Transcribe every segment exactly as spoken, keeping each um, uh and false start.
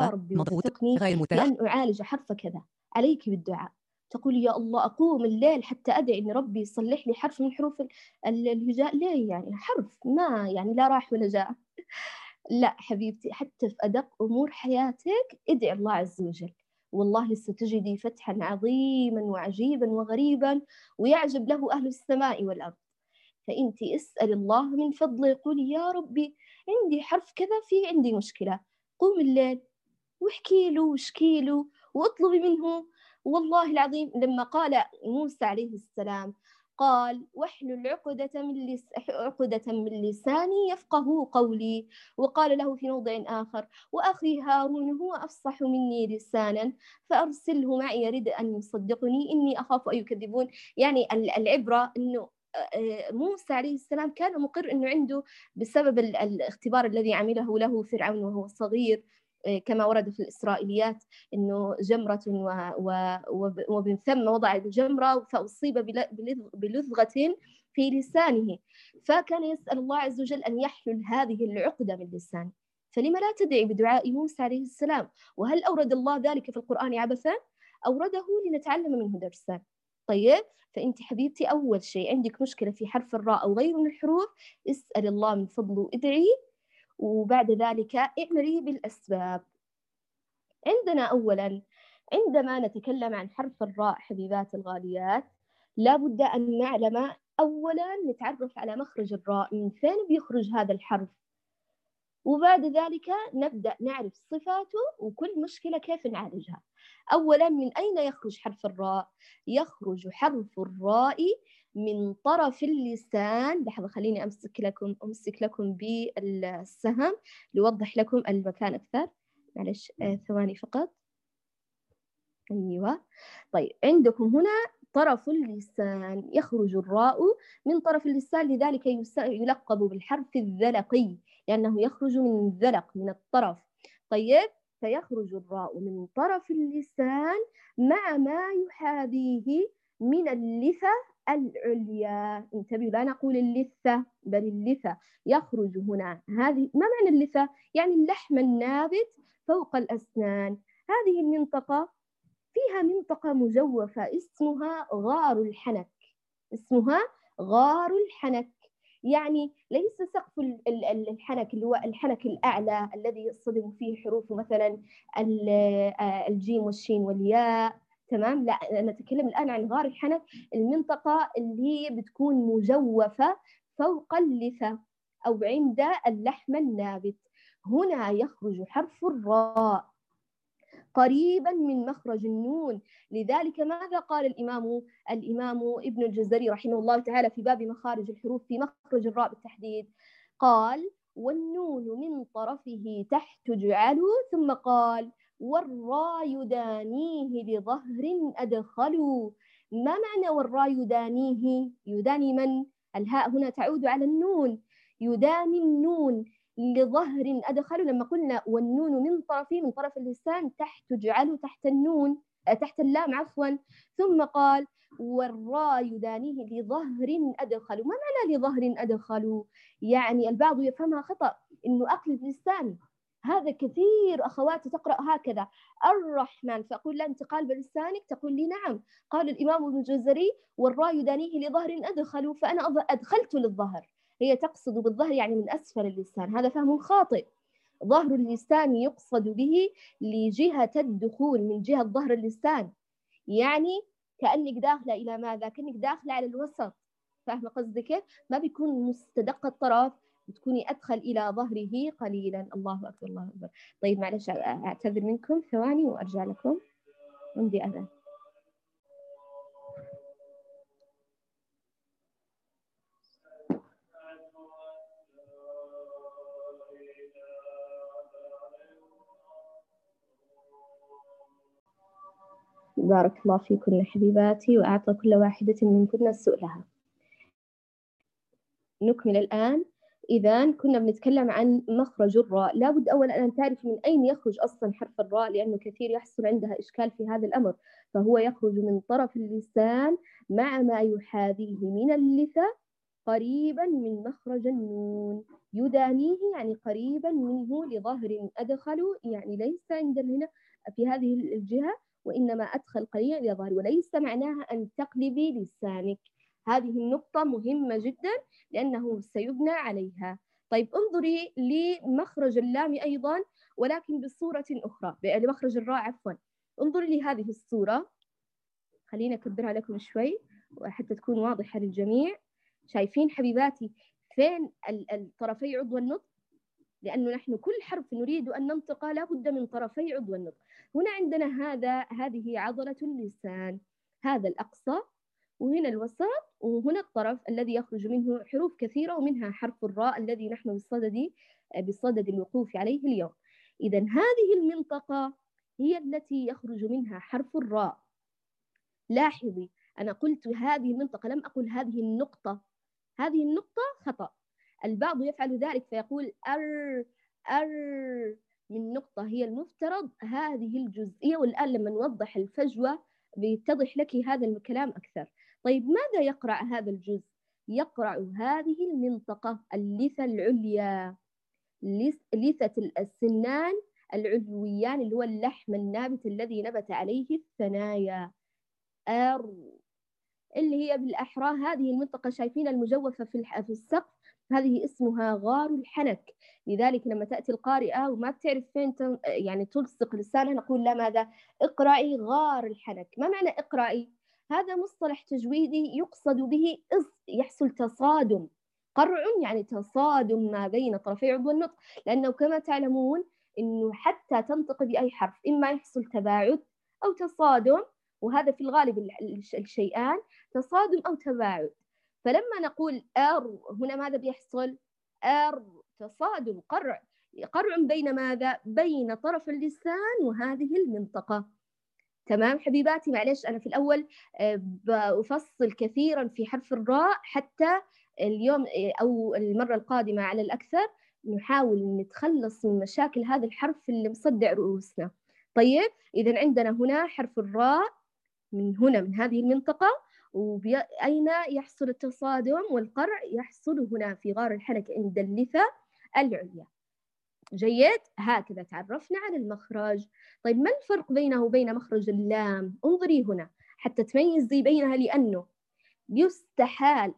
يا ربي وفقني لأن أعالج حرف كذا، عليك بالدعاء. تقول يا الله أقوم الليل حتى أدعي إن ربي يصلح لي حرف من حروف الهجاء، ليه يعني حرف ما يعني لا راح ولا جاء. لا حبيبتي، حتى في أدق أمور حياتك ادعي الله عز وجل، والله ستجدي فتحا عظيما وعجيبا وغريبا ويعجب له أهل السماء والأرض. فأنت اسأل الله من فضله، قولي يا ربي عندي حرف كذا، في عندي مشكلة، قوم الليل واحكي له واشكي له واطلبي منه. والله العظيم لما قال موسى عليه السلام قال واحلل عقدة من لس... عقدة من لساني يفقه قولي، وقال له في موضع آخر وأخي هارون هو أفصح مني لسانا فأرسله معي يرد أن يصدقني إني أخاف أن يكذبون. يعني العبرة أنه موسى عليه السلام كان مقر أنه عنده بسبب الاختبار الذي عمله له فرعون وهو صغير، كما ورد في الإسرائيليات أنه جمرة ومن ثم وضع الجمرة فأصيب بلذغة في لسانه، فكان يسأل الله عز وجل أن يحلل هذه العقدة من لسانه. فلما لا تدعي بدعاء موسى عليه السلام؟ وهل أورد الله ذلك في القرآن عبثا؟ أورده لنتعلم منه درسا. طيب، فأنت حبيبتي أول شيء عندك مشكلة في حرف الراء أو غيره من الحروف، اسأل الله من فضله ادعي، وبعد ذلك اعملي بالأسباب. عندنا أولا عندما نتكلم عن حرف الراء حبيبات الغاليات، لابد أن نعلم أولا نتعرف على مخرج الراء، من فين بيخرج هذا الحرف، وبعد ذلك نبدأ نعرف صفاته وكل مشكلة كيف نعالجها. أولا من أين يخرج حرف الراء؟ يخرج حرف الراء من طرف اللسان. لحظة خليني أمسك لكم أمسك لكم بالسهم لوضح لكم المكان أكثر، معلش آه ثواني فقط. أيوة، طيب عندكم هنا طرف اللسان، يخرج الراء من طرف اللسان، لذلك يلقب بالحرف الذلقي لأنه يخرج من الذلق من الطرف. طيب، فيخرج الراء من طرف اللسان مع ما يحاذيه من اللثة العليا. انتبهوا، لا نقول اللثة بل اللثة. يخرج هنا هذه، ما معنى اللثة؟ يعني اللحم النابت فوق الأسنان. هذه المنطقة فيها منطقة مجوفة اسمها غار الحنك، اسمها غار الحنك. يعني ليس سقف الحنك اللي هو الحنك الأعلى الذي يصطدم فيه حروف مثلا الجيم والشين والياء، تمام؟ لا، نتكلم الآن عن غار الحنك، المنطقة اللي هي بتكون مجوفة فوق اللثة أو عند اللحم النابت. هنا يخرج حرف الراء قريبا من مخرج النون. لذلك ماذا قال الإمام الإمام ابن الجزري رحمه الله تعالى في باب مخارج الحروف في مخرج الراء بالتحديد؟ قال والنون من طرفه تحت جعل، ثم قال والراء يدانيه بظهر أدخلوا. ما معنى والراء يدانيه؟ يداني من؟ الهاء هنا تعود على النون، يداني النون لظهر أدخل. لما قلنا والنون من طرفه من طرف اللسان تحت جعله تحت النون تحت اللام عفوا. ثم قال والراء يدانيه لظهر أدخل. ما معنى لظهر أدخل؟ يعني البعض يفهمها خطأ إنه أقلب لساني، هذا كثير أخواتي تقرأ هكذا الرحمن، فأقول لا أنت قالب لسانك، تقول لي نعم قال الإمام ابن الجزري والراء يدانيه لظهر أدخل، فأنا أدخلت للظهر. هي تقصد بالظهر يعني من أسفل اللسان، هذا فهم خاطئ. ظهر اللسان يقصد به لجهة الدخول من جهة ظهر اللسان، يعني كأنك داخلة إلى ماذا؟ كأنك داخلة على الوسط، فاهمة قصدي كيف؟ ما بيكون مستدق الطرف، بتكوني أدخل إلى ظهره قليلا. الله أكبر الله أكبر. طيب معلش أعتذر منكم ثواني وأرجع لكم، عندي أذان. بارك الله فيكن حبيباتي وأعطى كل واحدة منكن سؤلها. نكمل الآن. إذا كنا بنتكلم عن مخرج الراء، لابد أولا أن تعرف من أين يخرج أصلا حرف الراء، لأنه كثير يحصل عندها إشكال في هذا الأمر. فهو يخرج من طرف اللسان مع ما يحاذيه من اللثة قريبا من مخرج النون. يدانيه يعني قريبا منه، لظهر أدخل يعني ليس عندنا هنا في هذه الجهة، وإنما أدخل قليلا إلى ظهر، وليس معناها أن تقلبي لسانك. هذه النقطة مهمة جدا لأنه سيبنى عليها. طيب انظري لمخرج اللام أيضا ولكن بصورة أخرى، لمخرج الراء عفوا. انظري لهذه الصورة، خلينا أكبرها لكم شوي وحتى تكون واضحة للجميع. شايفين حبيباتي فين الطرفي عضو النطق؟ لأنه نحن كل حرف نريد أن ننطق لابد من طرفي عضو النطق. هنا عندنا هذا هذه عضلة اللسان، هذا الأقصى، وهنا الوسط، وهنا الطرف الذي يخرج منه حروف كثيرة ومنها حرف الراء الذي نحن بصدد بصدد الوقوف عليه اليوم. إذا هذه المنطقة هي التي يخرج منها حرف الراء. لاحظي أنا قلت هذه المنطقة، لم أقل هذه النقطة. هذه النقطة خطأ، البعض يفعل ذلك فيقول أر أر من نقطة، هي المفترض هذه الجزئية. والآن لما نوضح الفجوة بيتضح لك هذا الكلام أكثر. طيب ماذا يقرأ هذا الجزء؟ يقرأ هذه المنطقة، اللثة العليا، لثة السنان العلويان اللي هو اللحم النابت الذي نبت عليه الثنايا. أر اللي هي بالأحرى هذه المنطقة، شايفين المجوفة في في السقف، هذه اسمها غار الحنك. لذلك لما تأتي القارئة وما بتعرف فين يعني تلصق لسانها نقول لا ماذا؟ اقرأي غار الحنك. ما معنى اقرأي؟ هذا مصطلح تجويدي يقصد به يحصل تصادم. قرع يعني تصادم ما بين طرفي عضو النطق، لأنه كما تعلمون إنه حتى تنطق بأي حرف إما يحصل تباعد أو تصادم، وهذا في الغالب الشيئان، تصادم أو تباعد. فلما نقول أر هنا ماذا بيحصل؟ أر تصادم، قرع، قرع بين ماذا؟ بين طرف اللسان وهذه المنطقة. تمام حبيباتي؟ معلش أنا في الأول بفصل كثيرا في حرف الراء، حتى اليوم أو المرة القادمة على الأكثر نحاول نتخلص من مشاكل هذا الحرف اللي مصدع رؤوسنا. طيب إذا عندنا هنا حرف الراء من هنا من هذه المنطقة، وأين يحصل التصادم والقرع؟ يحصل هنا في غار الحنك عند اللثة العليا. جيد، هكذا تعرفنا على المخرج. طيب ما الفرق بينه وبين مخرج اللام؟ انظري هنا حتى تميزي بينها، لأنه يستحال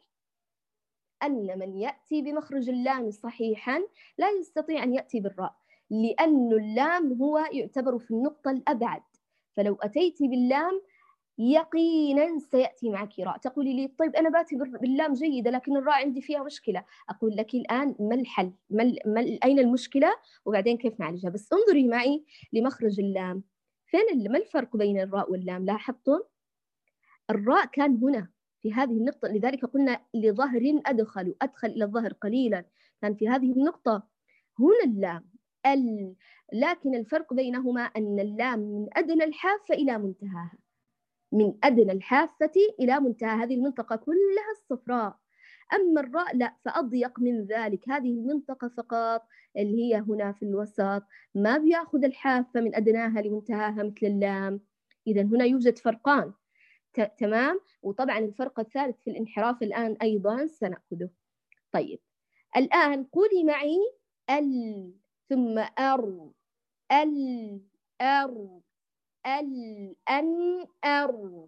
أن من يأتي بمخرج اللام صحيحا لا يستطيع أن يأتي بالراء، لأن اللام هو يعتبر في النقطة الأبعد. فلو أتيت باللام يقينا سيأتي معك راء. تقولي لي طيب أنا باتي باللام جيدة لكن الراء عندي فيها مشكلة. أقول لك الآن ما الحل؟ ما ما أين المشكلة وبعدين كيف نعالجها. بس انظري معي لمخرج اللام، فين ما الفرق بين الراء واللام؟ لاحظتم الراء كان هنا في هذه النقطة، لذلك قلنا لظهر أدخل، أدخل إلى الظهر قليلا، كان في هذه النقطة. هنا اللام ال، لكن الفرق بينهما أن اللام من أدنى الحافة إلى منتهاها، من أدنى الحافة إلى منتهى هذه المنطقة كلها الصفراء. أما الراء لا، فأضيق من ذلك، هذه المنطقة فقط اللي هي هنا في الوسط، ما بيأخذ الحافة من أدناها لمنتهاها مثل اللام. إذا هنا يوجد فرقان. تمام. وطبعا الفرق الثالث في الانحراف الآن أيضا سنأخذه. طيب الآن قولي معي ال ثم أر، ال أر، ال أن أر،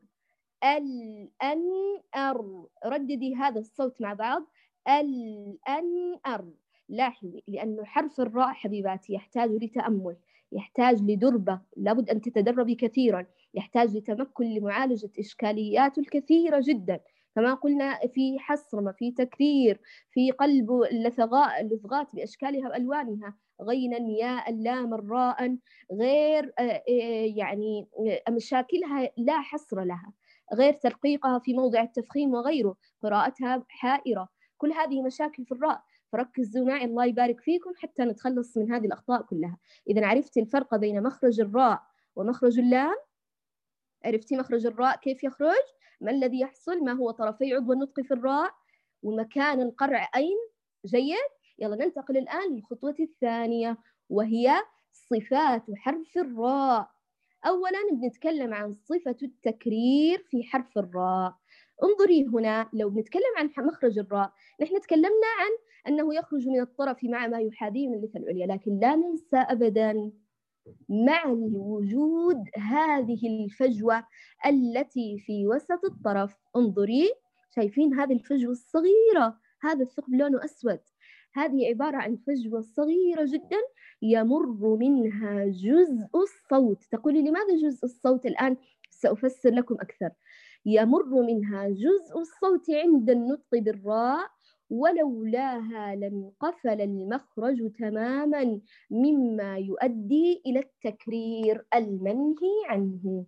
ال أن أر. رددي هذا الصوت مع بعض، ال أن أر. لاحظي لأنه حرف الراء حبيباتي يحتاج لتأمل، يحتاج لدربة، لابد أن تتدربي كثيرا، يحتاج لتمكن لمعالجة إشكاليات الكثيرة جدا، كما قلنا في حصرمة، في تكرير، في قلب اللثغات بأشكالها وألوانها، غينا ياء لام الراء، غير يعني مشاكلها لا حصر لها، غير ترقيقها في موضع التفخيم وغيره، قراءتها حائرة، كل هذه مشاكل في الراء. فركزوا معي الله يبارك فيكم حتى نتخلص من هذه الأخطاء كلها. إذا عرفت الفرق بين مخرج الراء ومخرج اللام، عرفتي مخرج الراء كيف يخرج، ما الذي يحصل، ما هو طرفي عضو النطق في الراء، ومكان القرع أين. جيد. يلا ننتقل الآن للخطوة الثانية وهي صفات حرف الراء. أولا بنتكلم عن صفة التكرير في حرف الراء. انظري هنا، لو بنتكلم عن مخرج الراء، نحن تكلمنا عن أنه يخرج من الطرف مع ما يحاذيه من اللثة العليا، لكن لا ننسى أبداً مع وجود هذه الفجوة التي في وسط الطرف. انظري، شايفين هذه الفجوة الصغيرة، هذا الثقب لونه أسود، هذه عبارة عن فجوة صغيرة جدا يمر منها جزء الصوت. تقولي لماذا جزء الصوت؟ الآن سأفسر لكم أكثر. يمر منها جزء الصوت عند النطق بالراء، ولولاها لانقفل المخرج تماما، مما يؤدي إلى التكرير المنهي عنه.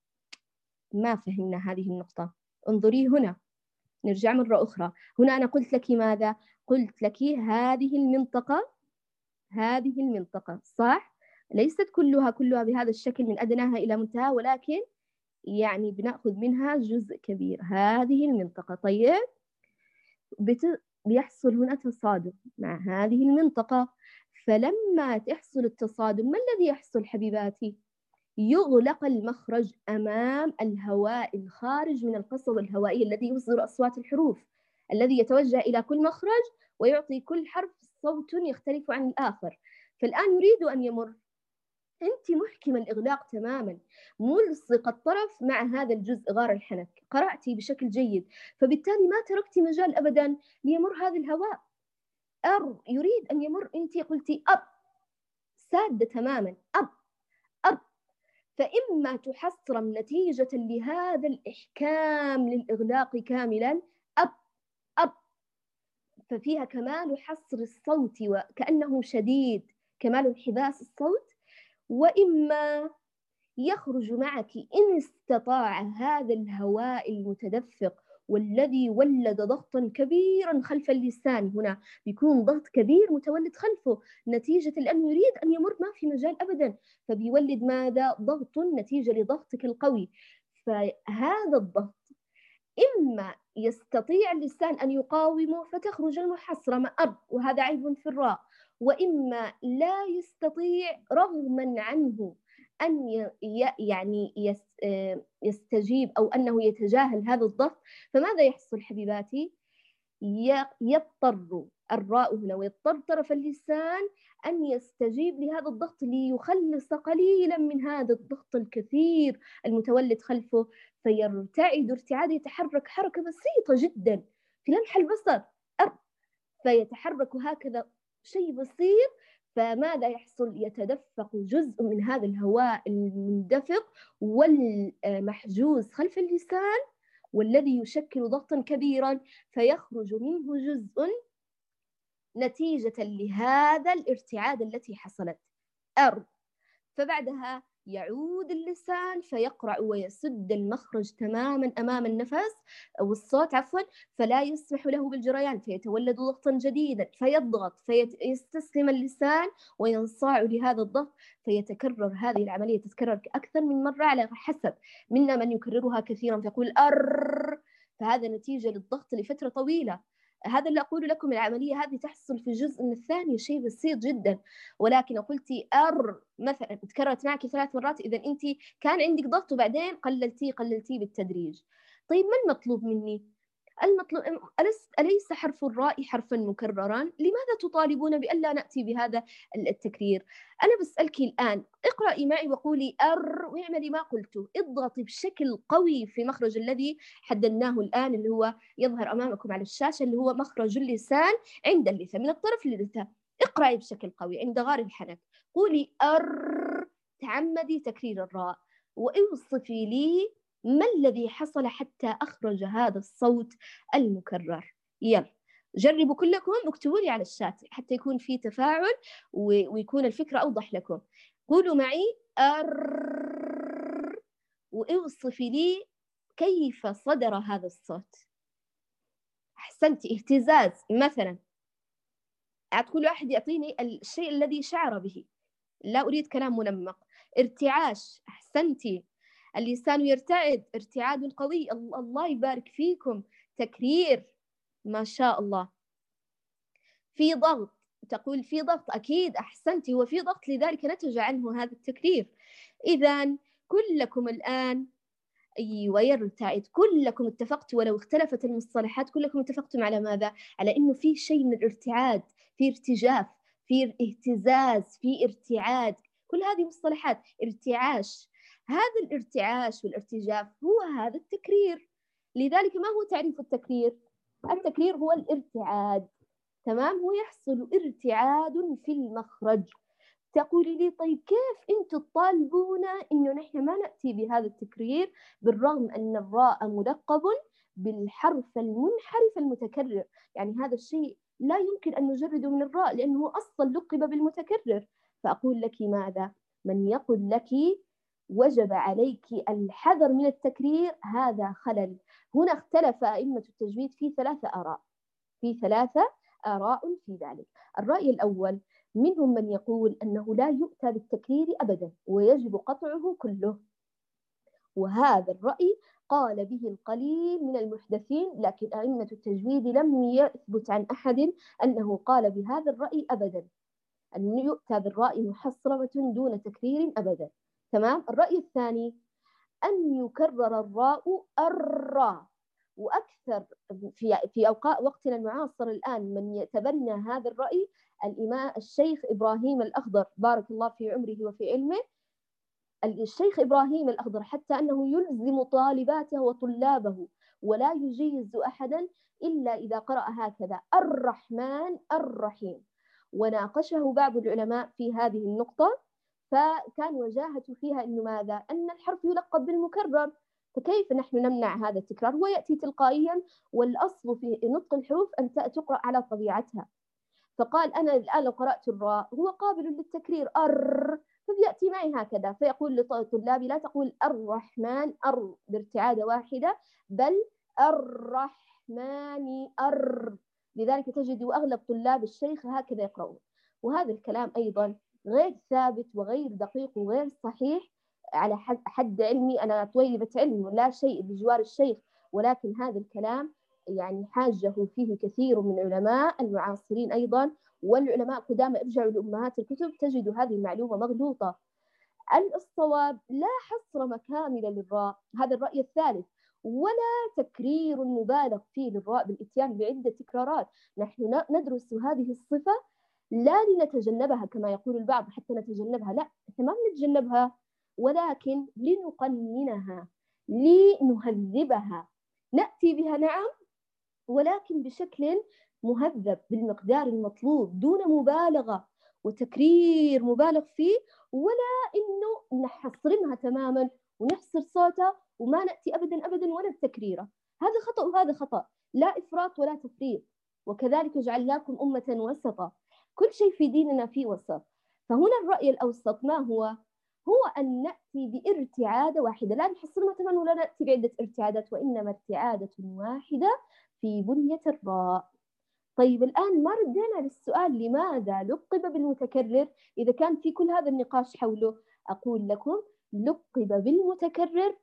ما فهمنا هذه النقطة؟ انظري هنا، نرجع مرة أخرى. هنا أنا قلت لك ماذا؟ قلت لك هذه المنطقة، هذه المنطقة صح؟ ليست كلها كلها بهذا الشكل من أدناها إلى منتهى، ولكن يعني بنأخذ منها جزء كبير، هذه المنطقة. طيب، بت... بيحصل هنا تصادم مع هذه المنطقة، فلما تحصل التصادم ما الذي يحصل حبيباتي؟ يغلق المخرج أمام الهواء الخارج من القصبة الهوائية الذي يصدر أصوات الحروف، الذي يتوجه إلى كل مخرج ويعطي كل حرف صوت يختلف عن الآخر. فالآن يريد أن يمر، أنت محكمة الإغلاق تماما، ملصق الطرف مع هذا الجزء غار الحنك، قرأتي بشكل جيد، فبالتالي ما تركتي مجال أبدا ليمر هذا الهواء. أر يريد أن يمر، أنت قلتي أب، سادة تماما، أب أب. فإما تحصرم نتيجة لهذا الإحكام للإغلاق كاملا، أب أب، ففيها كمال حصر الصوت وكأنه شديد، كمال انحباس الصوت. وإما يخرج معك إن استطاع هذا الهواء المتدفق والذي ولد ضغطا كبيرا خلف اللسان، هنا بيكون ضغط كبير متولد خلفه نتيجة لأنه يريد أن يمر، ما في مجال أبدا، فبيولد ماذا؟ ضغط نتيجة لضغطك القوي. فهذا الضغط إما يستطيع اللسان أن يقاومه فتخرج المحصرمة أب، وهذا عيب في الراء، وإما لا يستطيع رغما عنه أن يعني يستجيب أو أنه يتجاهل هذا الضغط. فماذا يحصل حبيباتي؟ يضطر الراء هنا ويضطر طرف اللسان أن يستجيب لهذا الضغط ليخلص قليلا من هذا الضغط الكثير المتولد خلفه، فيرتعد ارتعاد، يتحرك حركة بسيطة جدا في لمح البصر، فيتحرك هكذا شيء بسيط. فماذا يحصل؟ يتدفق جزء من هذا الهواء المندفق والمحجوز خلف اللسان والذي يشكل ضغطا كبيرا، فيخرج منه جزء نتيجة لهذا الارتعاد التي حصلت أر. فبعدها يعود اللسان فيقرع ويسد المخرج تماما أمام النفس أو الصوت عفوا، فلا يسمح له بالجريان، فيتولد ضغطا جديدا فيضغط، فيستسلم اللسان وينصاع لهذا الضغط، فيتكرر هذه العملية، تتكرر أكثر من مرة على حسب، منا من يكررها كثيرا فيقول أر، فهذا نتيجة للضغط لفترة طويلة. هذا اللي أقول لكم، العملية هذه تحصل في الجزء من الثاني، شيء بسيط جدا، ولكن قلتي أر مثلا تكررت معك ثلاث مرات، إذا أنت كان عندك ضغط وبعدين قللتيه قللتيه بالتدريج. طيب ما المطلوب مني؟ المطلوب أليس حرف الراء حرفا مكررا؟ لماذا تطالبون بألا نأتي بهذا التكرير؟ أنا بسألك الآن، اقرأي معي وقولي أر واعملي ما قلته، اضغطي بشكل قوي في مخرج الذي حددناه الآن، اللي هو يظهر أمامكم على الشاشة، اللي هو مخرج اللسان عند اللثة، من الطرف للثة. اقرأي بشكل قوي عند غار الحنك، قولي أر، تعمدي تكرير الراء، واوصفي لي ما الذي حصل حتى أخرج هذا الصوت المكرر. يلا جربوا كلكم، اكتبوا لي على الشات حتى يكون في تفاعل ويكون الفكرة أوضح لكم. قولوا معي أر، واوصفي لي كيف صدر هذا الصوت. أحسنتي، اهتزاز مثلا، كل واحد يعطيني الشيء الذي شعر به، لا أريد كلام منمق. ارتعاش، أحسنتي، اللسان يرتعد ارتعاد قوي، الله يبارك فيكم. تكرير، ما شاء الله. في ضغط، تقول في ضغط، أكيد أحسنتي، هو في ضغط لذلك نتج عنه هذا التكرير. إذن كلكم الآن أيوة يرتعد. كلكم اتفقتوا ولو اختلفت المصطلحات، كلكم اتفقتم على ماذا؟ على إنه في شيء من الارتعاد، في ارتجاف، في اهتزاز، في ارتعاد. كل هذه مصطلحات. ارتعاش، هذا الارتعاش والارتجاف هو هذا التكرير. لذلك ما هو تعريف التكرير؟ التكرير هو الارتعاد. تمام؟ هو يحصل ارتعاد في المخرج. تقولي لي طيب كيف أنتم تطالبونا إنه نحن ما نأتي بهذا التكرير بالرغم أن الراء ملقب بالحرف المنحرف المتكرر؟ يعني هذا الشيء لا يمكن أن نجرده من الراء لأنه أصلا لقب بالمتكرر. فأقول لك ماذا؟ من يقول لك وجب عليك الحذر من التكرير هذا خلل. هنا اختلف أئمة التجويد في ثلاثة آراء، في ثلاثة آراء في ذلك. الرأي الأول منهم من يقول أنه لا يؤتى بالتكرير أبدا ويجب قطعه كله، وهذا الرأي قال به القليل من المحدثين، لكن أئمة التجويد لم يثبت عن أحد أنه قال بهذا الرأي أبدا، أن يؤتى بالراء محصرة دون تكرير أبدا. تمام؟ الرأي الثاني أن يكرر الراء الراء، وأكثر في في أوقات وقتنا المعاصر الآن من يتبنى هذا الرأي الإمام الشيخ إبراهيم الأخضر بارك الله في عمره وفي علمه. الشيخ إبراهيم الأخضر حتى أنه يلزم طالباته وطلابه ولا يجيز أحدا إلا إذا قرأ هكذا الرحمن الرحيم. وناقشه بعض العلماء في هذه النقطة، فكان وجاهته فيها أنه ماذا؟ أن الحرف يلقب بالمكرر، فكيف نحن نمنع هذا التكرار؟ هو يأتي تلقائيا، والأصل في نطق الحروف أن تقرأ على طبيعتها. فقال أنا الآن لو قرأت الراء هو قابل للتكرير أر، فبيأتي معي هكذا، فيقول لطلابي لا تقول الرحمن أر بارتعادة واحدة، بل الرحمن أر. لذلك تجد أغلب طلاب الشيخ هكذا يقرؤون، وهذا الكلام أيضا غير ثابت وغير دقيق وغير صحيح على حد علمي. أنا طويلبة علم لا شيء بجوار الشيخ، ولكن هذا الكلام يعني حاجه فيه كثير من علماء المعاصرين أيضا، والعلماء قدامى ارجعوا لأمهات الكتب تجدوا هذه المعلومة مغلوطة. الصواب لا حصر مكامل للراء، هذا الرأي الثالث، ولا تكرير مبالغ فيه للراء بالإتيان بعدة تكرارات. نحن ندرس هذه الصفة لا لنتجنبها كما يقول البعض حتى نتجنبها، لا، احنا ما بنتجنبها، ولكن لنقننها، لنهذبها، نأتي بها نعم، ولكن بشكل مهذب بالمقدار المطلوب دون مبالغة وتكرير مبالغ فيه، ولا إنه نحصرمها تماما ونحصر صوتها وما نأتي أبدا أبدا ولا التكريرة. هذا خطأ وهذا خطأ، لا إفراط ولا تفريط. وكذلك جعلناكم أمة وسطا، كل شيء في ديننا فيه وسط. فهنا الرأي الأوسط ما هو؟ هو أن نأتي بارتعادة واحدة، لا نحصرها تماما ولا نأتي بعدة ارتعادات، وإنما ارتعادة واحدة في بنية الراء. طيب الآن ما ردينا للسؤال لماذا لقب بالمتكرر إذا كان في كل هذا النقاش حوله؟ أقول لكم لقب بالمتكرر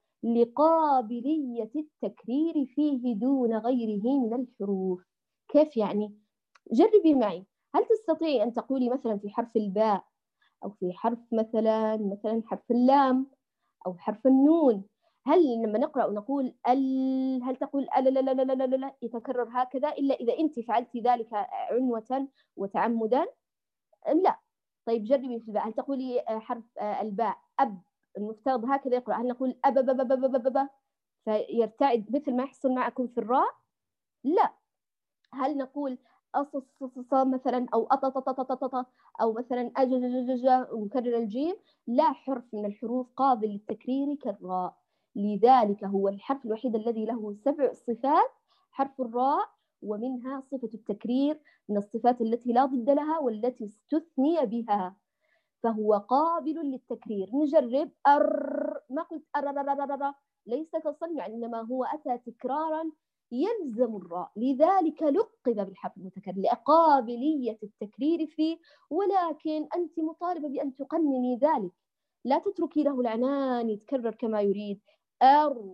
لقابلية التكرير فيه دون غيره من الحروف. كيف يعني؟ جربي معي. هل تستطيعي أن تقولي مثلا في حرف الباء، أو في حرف مثلا مثلا حرف اللام، أو حرف النون، هل لما نقرأ ونقول ال هل تقول لا لا لا لا لا لا يتكرر هكذا إلا إذا أنت فعلتي ذلك عنوة وتعمدا؟ لا. طيب جربي في الباء، هل تقولي حرف الباء أب المفترض هكذا يقرأ؟ هل نقول أب أب أب أب أب أب فيرتعد مثل ما يحصل معكم في الراء؟ لا. هل نقول أصص مثلا أو أطططططط أو مثلا أجججج ونكرر الجيم؟ لا حرف من الحروف قابل للتكرير كالراء. لذلك هو الحرف الوحيد الذي له سبع صفات، حرف الراء، ومنها صفة التكرير من الصفات التي لا ضد لها والتي استثني بها، فهو قابل للتكرير. نجرب أر، ما قلت أر، ليس تصنع، إنما هو أتى تكرارا يلزم الراء، لذلك لقب بالحرف المتكرر لقابلية التكرير فيه، ولكن أنت مطالبة بأن تقنني ذلك، لا تتركي له العنان يتكرر كما يريد. أر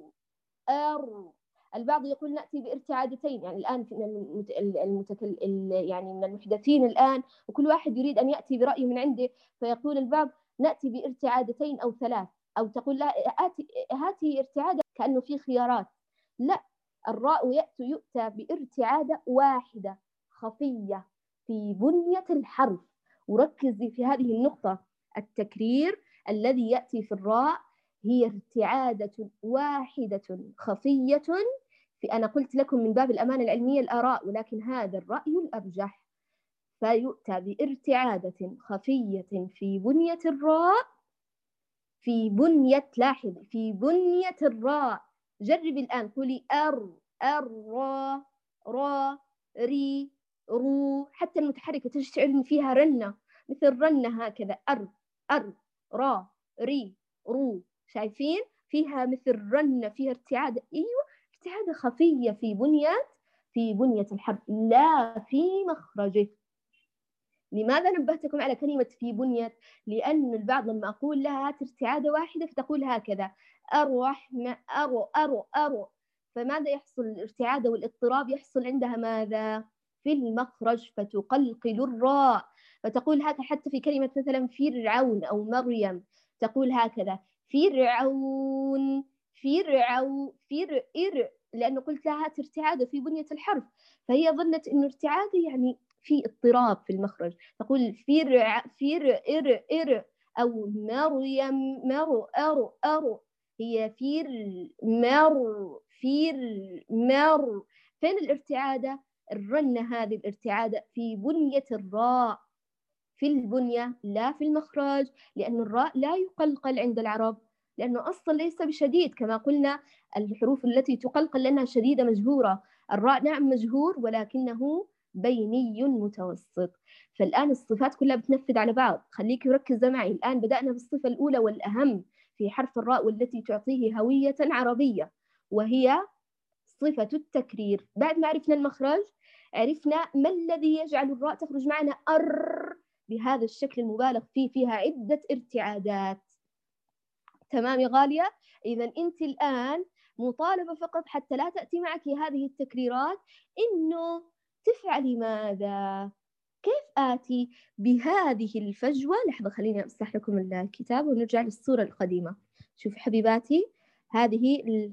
أر. البعض يقول نأتي بارتعادتين، يعني الآن من المتكل يعني من المحدثين الآن، وكل واحد يريد أن يأتي برأيه من عنده، فيقول البعض نأتي بارتعادتين أو ثلاث، أو تقول لا آتي هاتي ارتعادة كأنه في خيارات. لا، الراء يأتي يؤتى بارتعادة واحدة خفية في بنية الحرف. وركزي في هذه النقطة، التكرير الذي يأتي في الراء هي ارتعادة واحدة خفية في، أنا قلت لكم من باب الأمانة العلمية الآراء، ولكن هذا الرأي الأرجح. فيؤتى بارتعادة خفية في بنية الراء، في بنية، لاحظ، في بنية الراء. جربي الآن، قولي أر أر را را ري رو، حتى المتحركة تشعر إن فيها رنة، مثل رنة هكذا، أر أر را ري رو، شايفين فيها مثل رنة، فيها ارتعاد، أيوة ارتعادة خفية في بنية في بنية الحرف، لا في مخرجه. لماذا نبهتكم على كلمة في بنية؟ لأن البعض لما أقول لها هات ارتعادة واحدة فتقول هكذا أروح أرو أرو أرو، فماذا يحصل؟ الارتعادة والاضطراب يحصل عندها ماذا؟ في المخرج، فتقلقل الراء، فتقول هكذا. حتى في كلمة مثلا فرعون أو مريم تقول هكذا فرعون فرعو فر إر، لأنه قلت لها هات ارتعادة في بنية الحرف، فهي ظنت إنه ارتعادة يعني في اضطراب في المخرج، تقول فر فر إر إر، أو مريم مرو أرو أرو، هي فير مر فير مر. فين الارتعادة؟ الرنة هذه الارتعادة في بنية الراء، في البنية لا في المخرج، لأن الراء لا يقلقل عند العرب، لأنه أصلا ليس بشديد كما قلنا. الحروف التي تقلقل لأنها شديدة مجهورة، الراء نعم مجهور ولكنه بيني متوسط. فالآن الصفات كلها بتنفذ على بعض، خليك مركزة معي. الآن بدأنا بالصفة الأولى والأهم في حرف الراء والتي تعطيه هوية عربية، وهي صفة التكرير. بعد ما عرفنا المخرج، عرفنا ما الذي يجعل الراء تخرج معنا أر بهذا الشكل المبالغ فيه، فيها عدة ارتعادات. تمام يا غالية؟ إذا أنت الآن مطالبة فقط حتى لا تأتي معك هذه التكريرات إنه تفعلي ماذا؟ كيف آتي بهذه الفجوة؟ لحظة خليني أفتح لكم الكتاب ونرجع للصورة القديمة. شوفوا حبيباتي، هذه ال...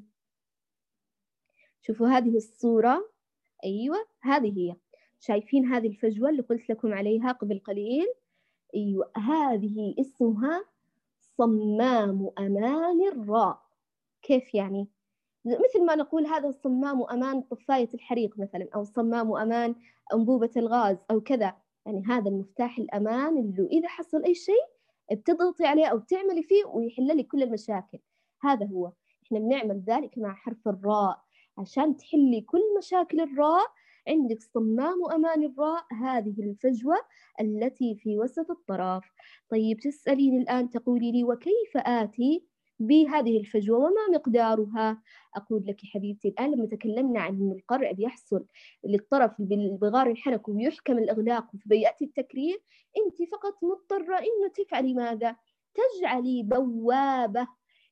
شوفوا هذه الصورة، أيوة هذه هي. شايفين هذه الفجوة اللي قلت لكم عليها قبل قليل؟ أيوة هذه اسمها صمام أمان الراء. كيف يعني؟ مثل ما نقول هذا صمام أمان طفاية الحريق مثلا، أو صمام أمان أنبوبة الغاز أو كذا، يعني هذا المفتاح الأمان اللي إذا حصل أي شيء بتضغطي عليه أو تعملي فيه ويحل لك كل المشاكل. هذا هو، إحنا بنعمل ذلك مع حرف الراء عشان تحلي كل مشاكل الراء. عندك صمام أمان الراء، هذه الفجوة التي في وسط الطرف. طيب تسأليني الآن تقولي لي وكيف آتي بهذه الفجوة وما مقدارها؟ أقول لك حبيبتي الآن لما تكلمنا عن أن القرع بيحصل للطرف بغار الحنك ويحكم الإغلاق فبيأتي التكرير، أنت فقط مضطرة إنه تفعلي ماذا؟ تجعلي بوابة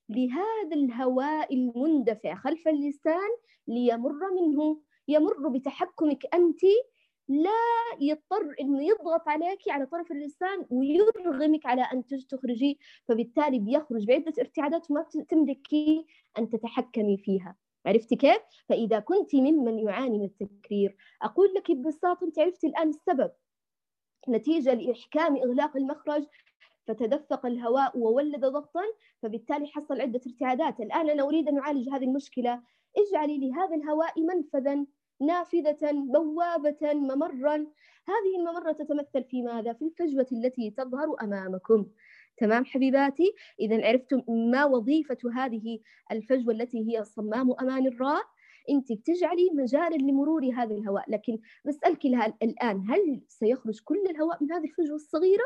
لهذا الهواء المندفع خلف اللسان ليمر منه، يمر بتحكمك أنت، لا يضطر إنه يضغط عليك على طرف اللسان ويرغمك على أن تخرجي، فبالتالي بيخرج بعدة ارتعادات وما تملكي أن تتحكمي فيها. عرفتي كيف؟ فإذا كنت ممن يعاني من التكرير، أقول لك ببساطة أنت عرفتي الآن السبب، نتيجة لإحكام إغلاق المخرج فتدفق الهواء وولد ضغطا، فبالتالي حصل عدة ارتعادات. الآن أنا أريد أن أعالج هذه المشكلة، اجعلي لهذا الهواء منفذا، نافذة، بوابة، ممرا. هذه الممرة تتمثل في ماذا؟ في الفجوة التي تظهر أمامكم. تمام حبيباتي؟ إذا عرفتم ما وظيفة هذه الفجوة التي هي صمام أمان الراء. أنت بتجعلي مجالا لمرور هذا الهواء، لكن بسألك الآن هل سيخرج كل الهواء من هذه الفجوة الصغيرة؟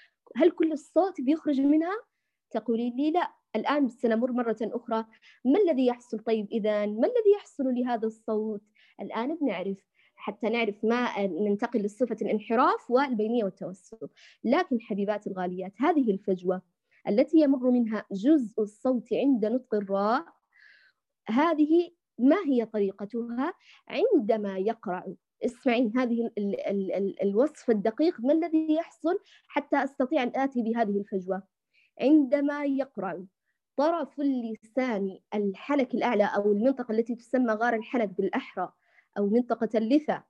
هل كل الصوت بيخرج منها؟ تقولين لي لا. الآن سنمر مرة أخرى، ما الذي يحصل؟ طيب إذا ما الذي يحصل لهذا الصوت؟ الآن بنعرف حتى نعرف ما ننتقل لصفة الانحراف والبينية والتوسط. لكن حبيبات الغاليات، هذه الفجوة التي يمر منها جزء الصوت عند نطق الراء، هذه ما هي طريقتها عندما يقرأ؟ اسمعين هذه ال ال ال الوصف الدقيق، ما الذي يحصل حتى أستطيع أن آتي بهذه الفجوة؟ عندما يقرأ طرف اللسان الحنك الأعلى أو المنطقة التي تسمى غار الحنك بالأحرى أو منطقة اللثة،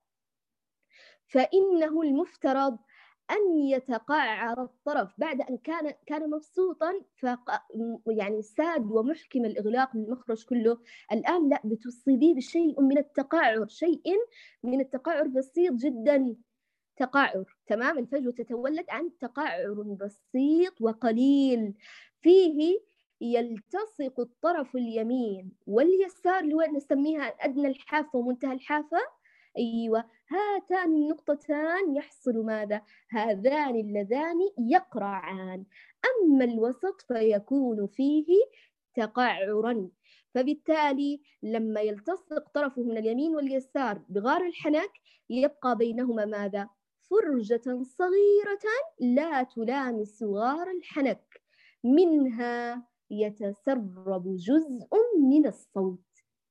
فإنه المفترض أن يتقعر الطرف بعد أن كان كان مبسوطا، فق يعني ساد ومحكم الإغلاق للمخرج كله. الآن لا، بتصيبيه بشيء من التقعر، شيء من التقعر بسيط جدا، تقعر. تمام، الفجوة تتولد عن تقعر بسيط وقليل فيه يلتصق الطرف اليمين واليسار اللي هو نسميها أدنى الحافة ومنتهى الحافة. أيوة، هاتان النقطتان يحصل ماذا؟ هذان اللذان يقرعان. أما الوسط فيكون فيه تقعرا. فبالتالي لما يلتصق طرفه من اليمين واليسار بغار الحنك يبقى بينهما ماذا؟ فرجة صغيرة لا تلامس غار الحنك، منها يتسرب جزء من الصوت.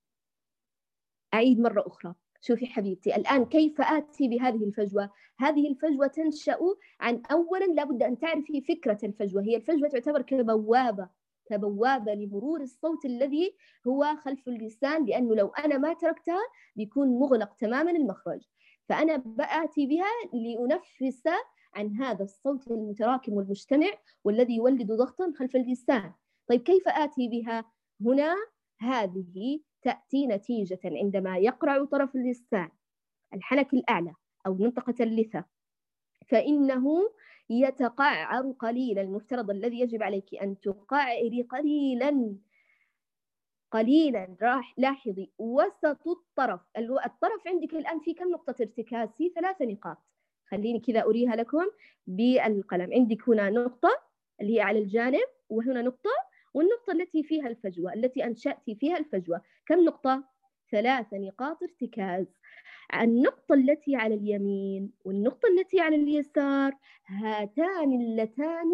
أعيد مرة أخرى، شوفي حبيبتي الآن كيف آتي بهذه الفجوة. هذه الفجوة تنشأ عن أولا لابد أن تعرفي فكرة الفجوة. هي الفجوة تعتبر كبوابة، كبوابة لمرور الصوت الذي هو خلف اللسان، لأنه لو أنا ما تركتها بيكون مغلق تماما المخرج. فأنا بآتي بها لأنفس عن هذا الصوت المتراكم والمجتمع والذي يولد ضغطا خلف اللسان. طيب كيف آتي بها هنا؟ هذه تأتي نتيجة عندما يقرع طرف اللسان الحنك الأعلى أو منطقة اللثة، فإنه يتقعر قليلا. المفترض الذي يجب عليك أن تقعري قليلا قليلا. راح لاحظي وسط الطرف، الطرف عندك الآن في كم نقطة ارتكاز؟ في ثلاث نقاط. خليني كذا أريها لكم بالقلم. عندك هنا نقطة اللي هي على الجانب، وهنا نقطة، والنقطة التي فيها الفجوة التي أنشأت فيها الفجوة. كم نقطة؟ ثلاث نقاط ارتكاز. النقطة التي على اليمين والنقطة التي على اليسار هاتان اللتان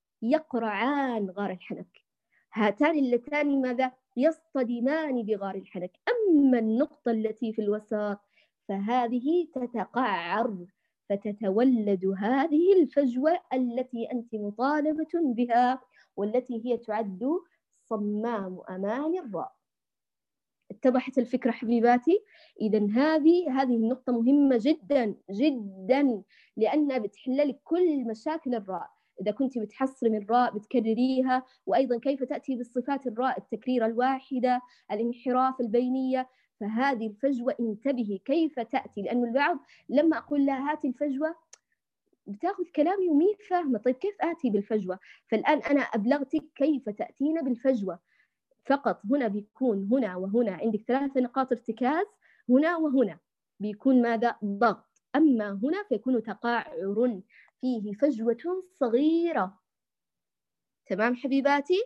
يقرعان غار الحنك. هاتان اللتان ماذا؟ يصطدمان بغار الحنك. أما النقطة التي في الوسط فهذه تتقعر، فتتولد هذه الفجوة التي أنت مطالبة بها، والتي هي تعد صمام أمان الراء. اتضحت الفكرة حبيباتي؟ إذا هذه هذه النقطة مهمة جدا جدا، لأنها بتحل لك كل مشاكل الراء. إذا كنت بتحصري من الراء بتكرريها، وأيضا كيف تأتي بالصفات الراء، التكرير الواحدة، الانحراف، البينية. فهذه الفجوة انتبهي كيف تأتي، لأن البعض لما أقول لها هاتي الفجوة بتاخذ كلامي ومي فاهمة. طيب كيف آتي بالفجوة؟ فالآن أنا أبلغتك كيف تأتين بالفجوة فقط. هنا بيكون هنا وهنا عندك ثلاث نقاط ارتكاز، هنا وهنا بيكون ماذا؟ ضغط. أما هنا فيكون تقعر فيه فجوة صغيرة. تمام حبيباتي؟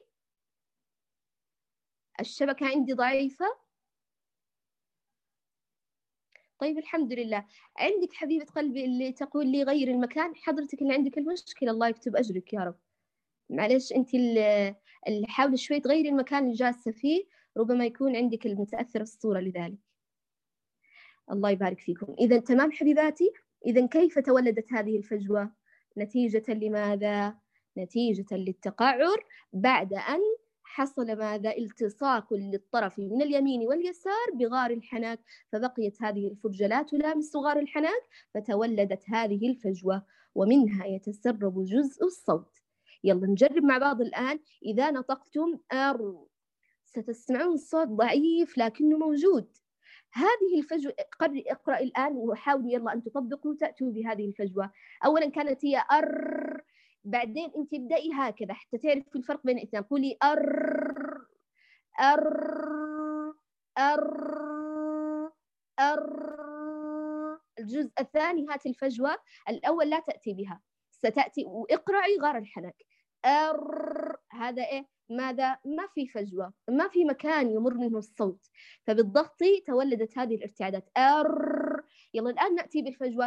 الشبكة عندي ضعيفة؟ طيب الحمد لله. عندك حبيبة قلبي اللي تقول لي غير المكان، حضرتك اللي عندك المشكلة، الله يكتب أجرك يا رب. معلش أنت اللي حاولي شوي تغيري المكان اللي جالسة فيه، ربما يكون عندك المتأثر الصورة لذلك. الله يبارك فيكم. إذا تمام حبيباتي. إذا كيف تولدت هذه الفجوة؟ نتيجة لماذا؟ نتيجة للتقعر بعد أن حصل ماذا؟ التصاق للطرف من اليمين واليسار بغار الحنك، فبقيت هذه الفرجة لا تلامس غار الحنك، فتولدت هذه الفجوة، ومنها يتسرب جزء الصوت. يلا نجرب مع بعض الآن. إذا نطقتم أر ستسمعون صوت ضعيف لكنه موجود. هذه الفجوة اقرأ الآن وحاولوا يلا أن تطبقوا تأتوا بهذه الفجوة. أولا كانت هي أر، بعدين أنت ابدأي هكذا حتى تعرفي الفرق بين الاثنين. قولي أر أر أر أر. الجزء الثاني هات الفجوة. الأول لا تأتي بها، ستأتي واقرأي غار الحنك. أر، هذا إيه؟ ماذا؟ ما في فجوة، ما في مكان يمر منه الصوت، فبالضغط تولدت هذه الارتعادات. أر. يلا الآن نأتي بالفجوة.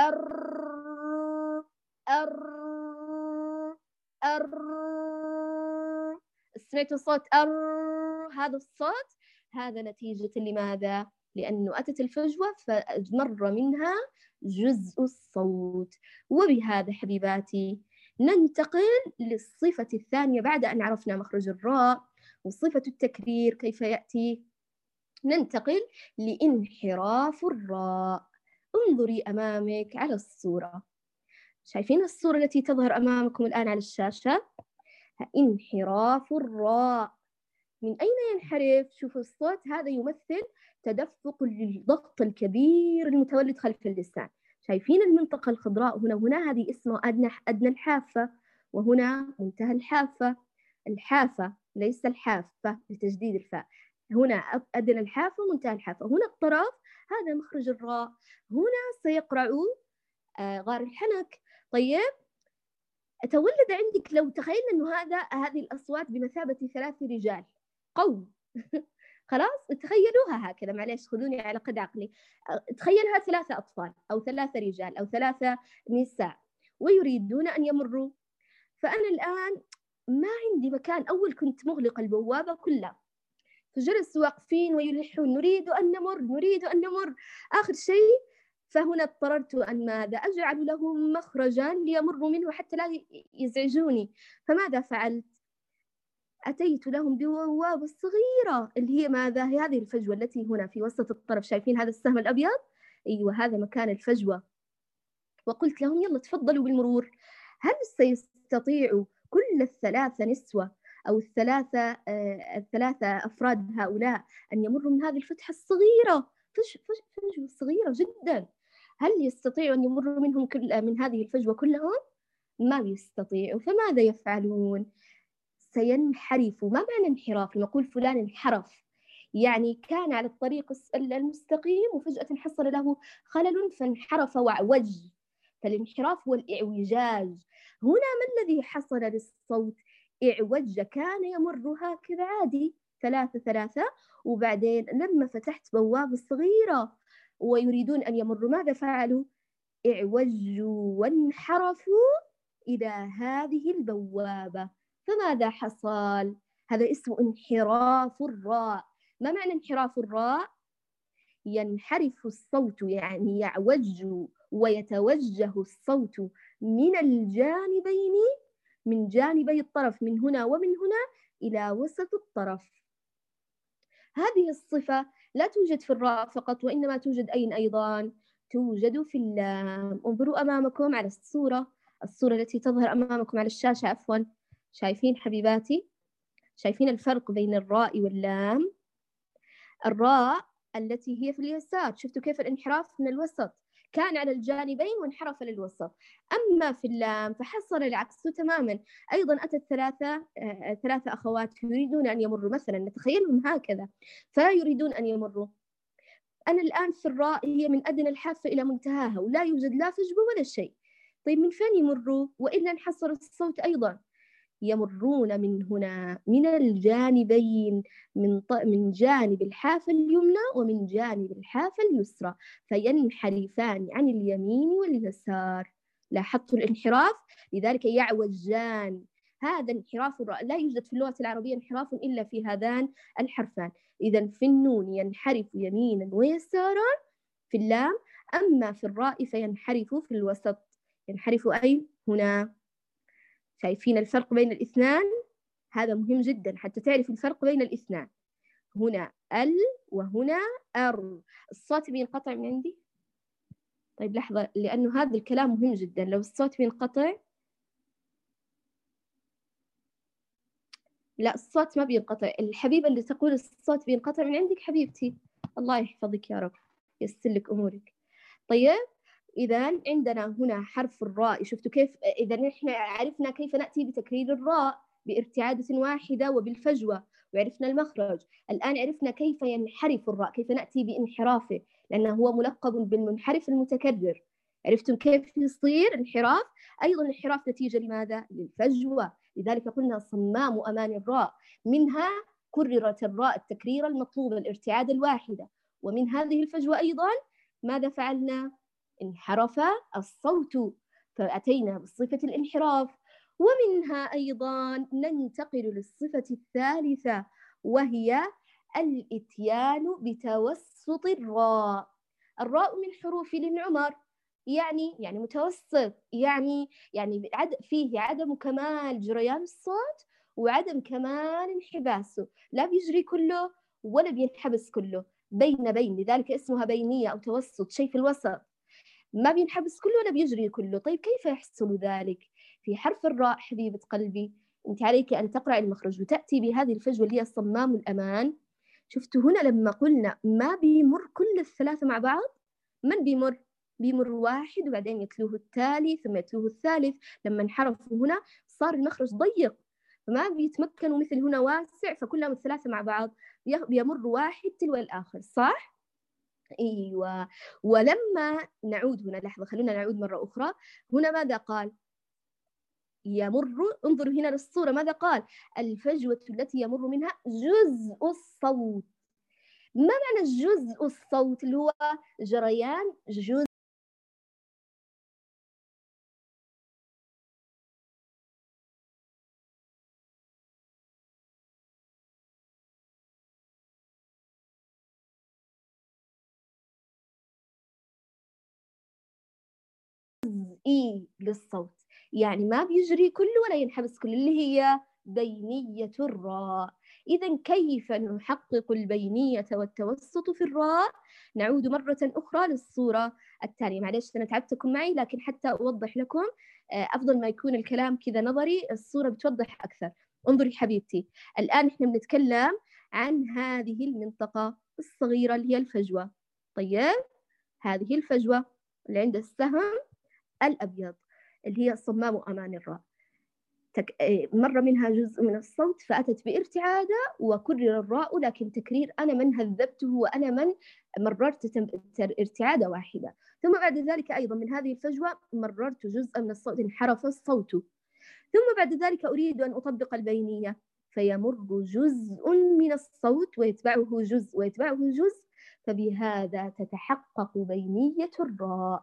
أر أر أر. سمعتوا صوت أر؟ هذا الصوت هذا نتيجة لماذا؟ لأنه أتت الفجوة فمر منها جزء الصوت. وبهذا حبيباتي ننتقل للصفة الثانية بعد أن عرفنا مخرج الراء وصفة التكرير كيف يأتي. ننتقل لانحراف الراء. انظري أمامك على الصورة، شايفين الصورة التي تظهر أمامكم الآن على الشاشة؟ انحراف الراء. من أين ينحرف؟ شوفوا الصوت هذا يمثل تدفق الضغط الكبير المتولد خلف اللسان. شايفين المنطقة الخضراء هنا؟ هنا هذه اسمها أدنى أدنى الحافة، وهنا منتهى الحافة. الحافة ليس الحافة لتجديد الفاء، هنا أدنى الحافة ومنتهى الحافة. هنا الطرف، هذا مخرج الراء. هنا سيقرع آه غار الحنك. طيب، تولد عندك، لو تخيلنا أنه هذا هذه الأصوات بمثابة ثلاث رجال قوم خلاص تخيلوها هكذا، معلش خذوني على قد عقلي. تخيلها ثلاثة أطفال أو ثلاثة رجال أو ثلاثة نساء ويريدون أن يمروا. فأنا الآن ما عندي مكان، أول كنت مغلقة البوابة كلها، فجلسوا واقفين ويلحون نريد أن نمر نريد أن نمر. آخر شيء فهنا اضطررت أن ماذا؟ أجعل لهم مخرجا ليمروا منه حتى لا يزعجوني. فماذا فعلت؟ أتيت لهم ببوابة صغيرة اللي هي ماذا؟ هي هذه الفجوة التي هنا في وسط الطرف، شايفين هذا السهم الأبيض؟ أيوة، هذا مكان الفجوة. وقلت لهم يلا تفضلوا بالمرور. هل سيستطيع كل الثلاثة نسوة أو الثلاثة آه الثلاثة أفراد هؤلاء أن يمروا من هذه الفتحة الصغيرة؟ فج فج فجوة صغيرة جدا. هل يستطيعوا أن يمروا منهم كل من هذه الفجوة كلهم؟ ما يستطيعوا. فماذا يفعلون؟ سينحرفوا. ما معنى انحراف؟ نقول فلان انحرف، يعني كان على الطريق المستقيم وفجأة حصل له خلل فانحرف وعوج. فالانحراف هو الإعوجاج. هنا ما الذي حصل للصوت؟ إعوج، كان يمر هكذا عادي ثلاثة ثلاثة، وبعدين لما فتحت بوابة صغيرة ويريدون أن يمروا ماذا فعلوا؟ إعوجوا وانحرفوا إلى هذه البوابة. فماذا حصل؟ هذا اسمه انحراف الراء. ما معنى انحراف الراء؟ ينحرف الصوت، يعني يعوج ويتوجه الصوت من الجانبين، من جانبي الطرف، من هنا ومن هنا إلى وسط الطرف. هذه الصفة لا توجد في الراء فقط، وإنما توجد أين أيضا؟ توجد في اللام. انظروا أمامكم على الصورة، الصورة التي تظهر أمامكم على الشاشة عفوا. شايفين حبيباتي؟ شايفين الفرق بين الراء واللام؟ الراء التي هي في اليسار، شفتوا كيف الانحراف من الوسط؟ كان على الجانبين وانحرف للوسط. أما في اللام فحصل العكس تماما. أيضا أتت ثلاثة آه ثلاثة أخوات يريدون أن يمروا، مثلا نتخيلهم هكذا، فيريدون أن يمروا. أنا الآن في الراء هي من أدنى الحافة إلى منتهاها ولا يوجد لا فجوة ولا شيء. طيب من فين يمروا؟ وإلا انحصر الصوت أيضا. يمرون من هنا، من الجانبين، من من جانب الحافة اليمنى ومن جانب الحافة اليسرى، فينحرفان عن اليمين واليسار. لاحظتوا الانحراف؟ لذلك يعوجان. هذا انحراف الراء. لا يوجد في اللغة العربية انحراف إلا في هذان الحرفان. إذا في النون ينحرف يمينا ويسارا في اللام، أما في الراء فينحرف في الوسط. ينحرف أي؟ هنا. شايفين الفرق بين الاثنان؟ هذا مهم جدا حتى تعرف الفرق بين الاثنان. هنا ال وهنا ار. الصوت بينقطع من عندي؟ طيب لحظة، لأنه هذا الكلام مهم جدا. لو الصوت بينقطع، لا الصوت ما بينقطع. الحبيبة اللي تقول الصوت بينقطع من عندك حبيبتي، الله يحفظك يا رب، يسر لك أمورك. طيب، إذا عندنا هنا حرف الراء. شفتوا كيف؟ إذا نحن عرفنا كيف نأتي بتكرير الراء بارتعادة واحدة وبالفجوة، وعرفنا المخرج. الآن عرفنا كيف ينحرف الراء، كيف نأتي بانحرافه، لأنه هو ملقب بالمنحرف المتكرر. عرفتم كيف يصير انحراف؟ أيضا انحراف نتيجة لماذا؟ للفجوة. لذلك قلنا صمام أمان الراء، منها كررت الراء التكرير المطلوب الارتعاد الواحدة، ومن هذه الفجوة أيضا ماذا فعلنا؟ انحرف الصوت، فأتينا بصفة الانحراف. ومنها أيضا ننتقل للصفة الثالثة، وهي الإتيان بتوسط الراء. الراء من حروف العمر، يعني يعني متوسط، يعني يعني عد فيه عدم كمال جريان الصوت وعدم كمال انحباسه، لا بيجري كله ولا بينحبس كله، بين بين، لذلك اسمها بينية أو توسط، شيء في الوسط، ما بينحبس كله ولا بيجري كله. طيب كيف يحصل ذلك؟ في حرف الراء حبيبة قلبي أنت عليك أن تقرأ المخرج وتأتي بهذه الفجوة اللي هي صمام الأمان. شفتوا هنا لما قلنا ما بيمر كل الثلاثة مع بعض، من بيمر؟ بيمر واحد وبعدين يتلوه التالي ثم يتلوه الثالث. لما انحرفوا هنا صار المخرج ضيق، فما بيتمكنوا مثل هنا واسع، فكلهم الثلاثة مع بعض بيمر واحد تلو الآخر، صح؟ أيوة. ولما نعود هنا، لحظة خلونا نعود مرة أخرى، هنا ماذا قال؟ يمر، انظروا هنا للصورة ماذا قال؟ الفجوة التي يمر منها جزء الصوت. ما معنى جزء الصوت؟ اللي هو جريان جزء إي للصوت، يعني ما بيجري كله ولا ينحبس كله، اللي هي بينية الراء. إذا كيف نحقق البينية والتوسط في الراء؟ نعود مرة أخرى للصورة التالية. معلش أنا تعبتكم معي، لكن حتى أوضح لكم أفضل ما يكون الكلام كذا نظري، الصورة بتوضح أكثر. انظري حبيبتي، الآن إحنا بنتكلم عن هذه المنطقة الصغيرة اللي هي الفجوة. طيب هذه الفجوة اللي عند السهم الأبيض اللي هي صمام أمان الراء، تك... مر منها جزء من الصوت فأتت بارتعادة وكرر الراء، لكن تكرير أنا من هذبته وأنا من مررت تم... ارتعادة واحدة. ثم بعد ذلك أيضا من هذه الفجوة مررت جزء من الصوت، انحرف الصوت. ثم بعد ذلك أريد أن أطبق البينية، فيمر جزء من الصوت ويتبعه جزء ويتبعه جزء، فبهذا تتحقق بينية الراء.